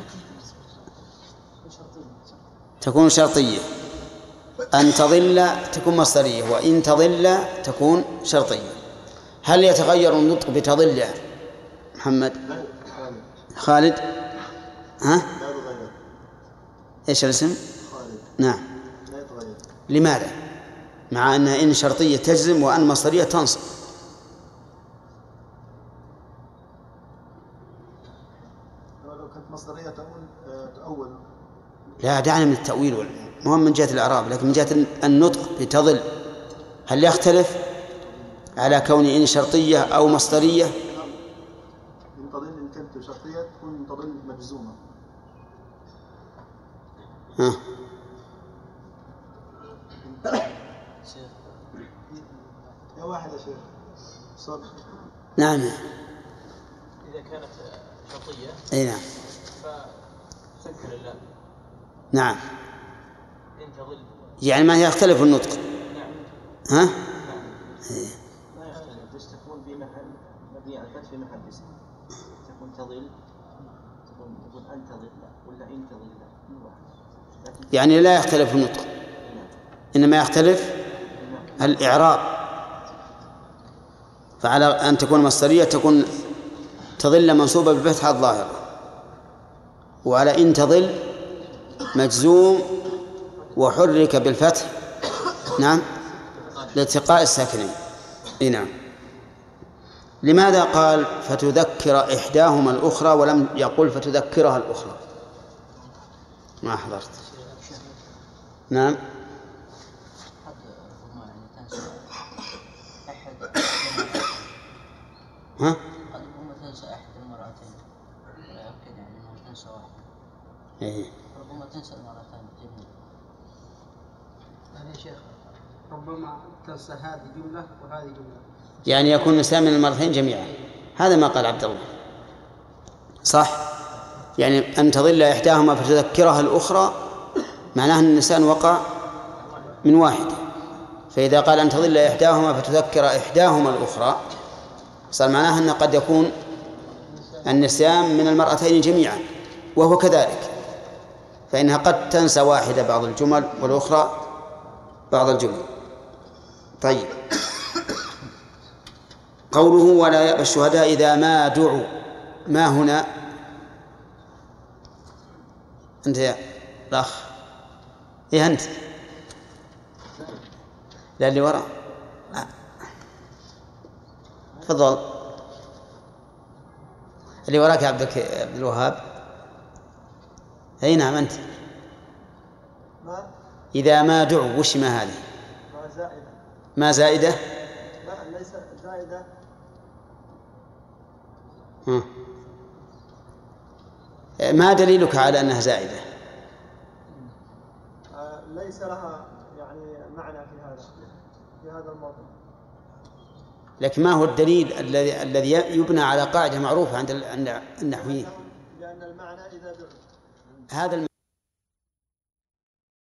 تكون شرطية. أن تضل تكون مصدرية، وإن تضل تكون شرطية. هل يتغير النطق بتضل يا محمد؟ خالد؟ ها؟ لا يتغير. إيش الاسم؟ خالد. نعم. لا يتغير. لماذا؟ مع أن إن شرطية تجزم وأن مصدرية تنصب. لو كانت مصدرية تؤول. لا دعنا من التأويل، مهم من جهة الإعراب، لكن من جهة النطق بتضل هل يختلف على كون إن شرطية أو مصدرية؟ إن تضل إن كانت شرطية تكون تضل مجزومة. ها. يا واحد يا شيخ صدق. نعم. إذا كانت شرطية. أي نعم. فسكر اللام. نعم. إن تضل. يعني ما يختلف النطق. نعم. ها؟ نعم. إيه. ما يختلف، بس تكون في محل مبني على الفتح في محل اسم. تكون تضل، تكون أن تضل ولا إن تضل من واحد. يعني لا يختلف النطق، إنما يختلف الإعراب. فعلى أن تكون مصدرية تكون تضل منصوبة بالفتحة الظاهرة، وعلى إن تضل مجزوم وحرك بالفتح. نعم، لالتقاء الساكنين. نعم. لماذا قال فتذكر إحداهما الأخرى ولم يقل فتذكرها الأخرى؟ ما حضرت. نعم. ها؟ ربما تنسى أحد المرأتين ولا يؤكد يعني أنه تنسى واحد. إيه. ربما تنسى المرأتين جميعا. يعني يا شيخ ربما تنسى هذه جملة وهذه جملة. يعني يكون نسيان من المرتين جميعا. هذا ما قال عبد الله. صح. يعني أن تضل إحداهما فتذكرها الأخرى معناه أن النسيان وقع من واحدة، فإذا قال أن تضل إحداهما فتذكر إحداهما الأخرى صار معناه أن قد يكون النسيان من المرأتين جميعا، وهو كذلك، فإنها قد تنسى واحدة بعض الجمل والأخرى بعض الجمل. طيب، قوله ولا يأبى الشهداء إذا ما دعوا، ما هنا أنت يا الأخ؟ إيه أنت؟ لا اللي وراء. تفضل اللي وراك يا عبد الوهاب. أي نعم أنت. إذا ما دعوا وش ما هذه؟ ما زائدة. ما زائدة؟ لا ليس زائدة. ما دليلك على أنها زائدة؟ ليس لها يعني معنى في هذا الموضوع. لكن ما هو الدليل الذي يبنى على قاعدة معروفة عند النحويين؟ لأن المعنى إذا دعوا هذا